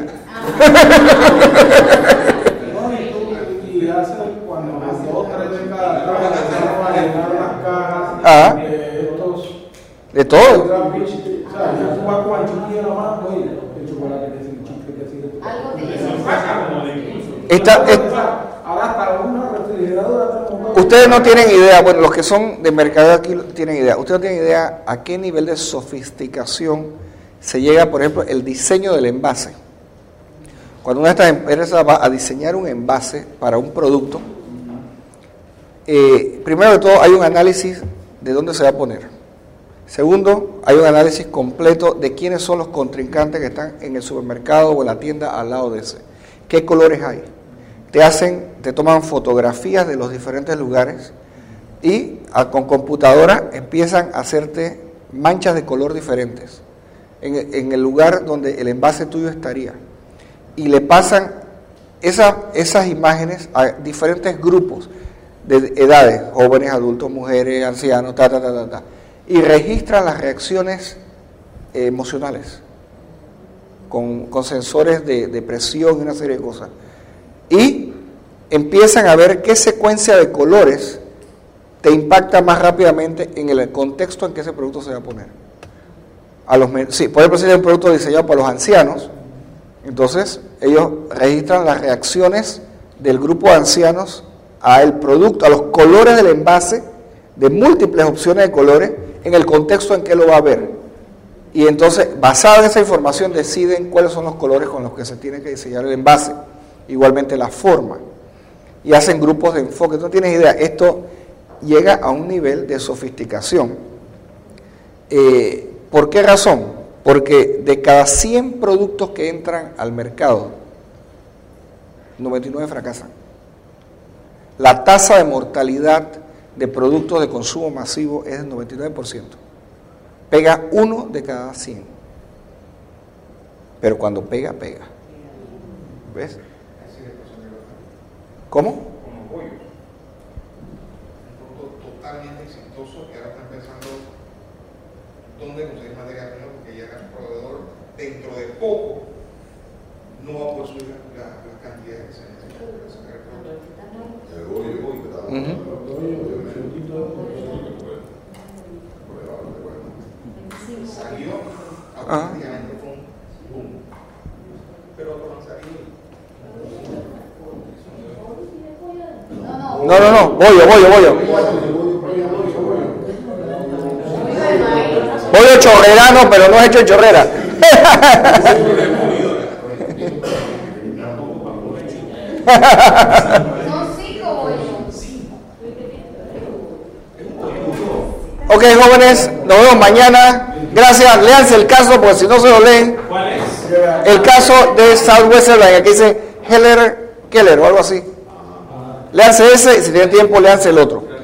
Y hace cuando las 2 o 3 de cada caja empezamos a llenar las cajas de estos. De todo. O sea, ya tú vas con el chiquillo nomás, oye, el chocolate que sí, el chicle que sí. Algo de eso. Ahora hasta una refrigeradora. Ustedes no tienen idea, bueno, los que son de mercado aquí tienen idea. Ustedes no tienen idea a qué nivel de sofisticación se llega, por ejemplo, el diseño del envase. Cuando una de estas empresas va a diseñar un envase para un producto, primero de todo hay un análisis de dónde se va a poner. Segundo, hay un análisis completo de quiénes son los contrincantes que están en el supermercado o en la tienda al lado de ese. ¿Qué colores hay? Te toman fotografías de los diferentes lugares y con computadora empiezan a hacerte manchas de color diferentes en el lugar donde el envase tuyo estaría. Y le pasan esas imágenes a diferentes grupos de edades, jóvenes, adultos, mujeres, ancianos, y registran las reacciones emocionales con sensores de presión y una serie de cosas. Y empiezan a ver qué secuencia de colores te impacta más rápidamente en el contexto en que ese producto se va a poner. Sí, por ejemplo, si es un producto diseñado para los ancianos, entonces ellos registran las reacciones del grupo de ancianos al producto, a los colores del envase, de múltiples opciones de colores, en el contexto en que lo va a ver. Y entonces, basada en esa información, deciden cuáles son los colores con los que se tiene que diseñar el envase. Igualmente la forma. Y hacen grupos de enfoque. Tú no tienes idea, esto llega a un nivel de sofisticación. ¿Por qué razón? Porque de cada 100 productos que entran al mercado, 99 fracasan. La tasa de mortalidad de productos de consumo masivo es del 99%. Pega 1 de cada 100. Pero cuando pega, pega. ¿Ves? ¿Cómo? Como pollos. Un producto totalmente exitoso que ahora están pensando dónde conseguir materia prima porque ya el proveedor dentro de poco no va a poder subir las cantidades que se necesitan para sacar el producto. El bollo, Salió automáticamente con un boom. Pero otro no salió. No, bollo. Bollo chorrerano, pero no es hecho en chorrera. Son 5 bollos. Ok, jóvenes, nos vemos mañana. Gracias, léanse el caso, porque si no se lo leen. ¿Cuál es? El caso de Southwest Airlines, aquí dice Keller o algo así. Léanse ese y si tienen tiempo, léanse el otro.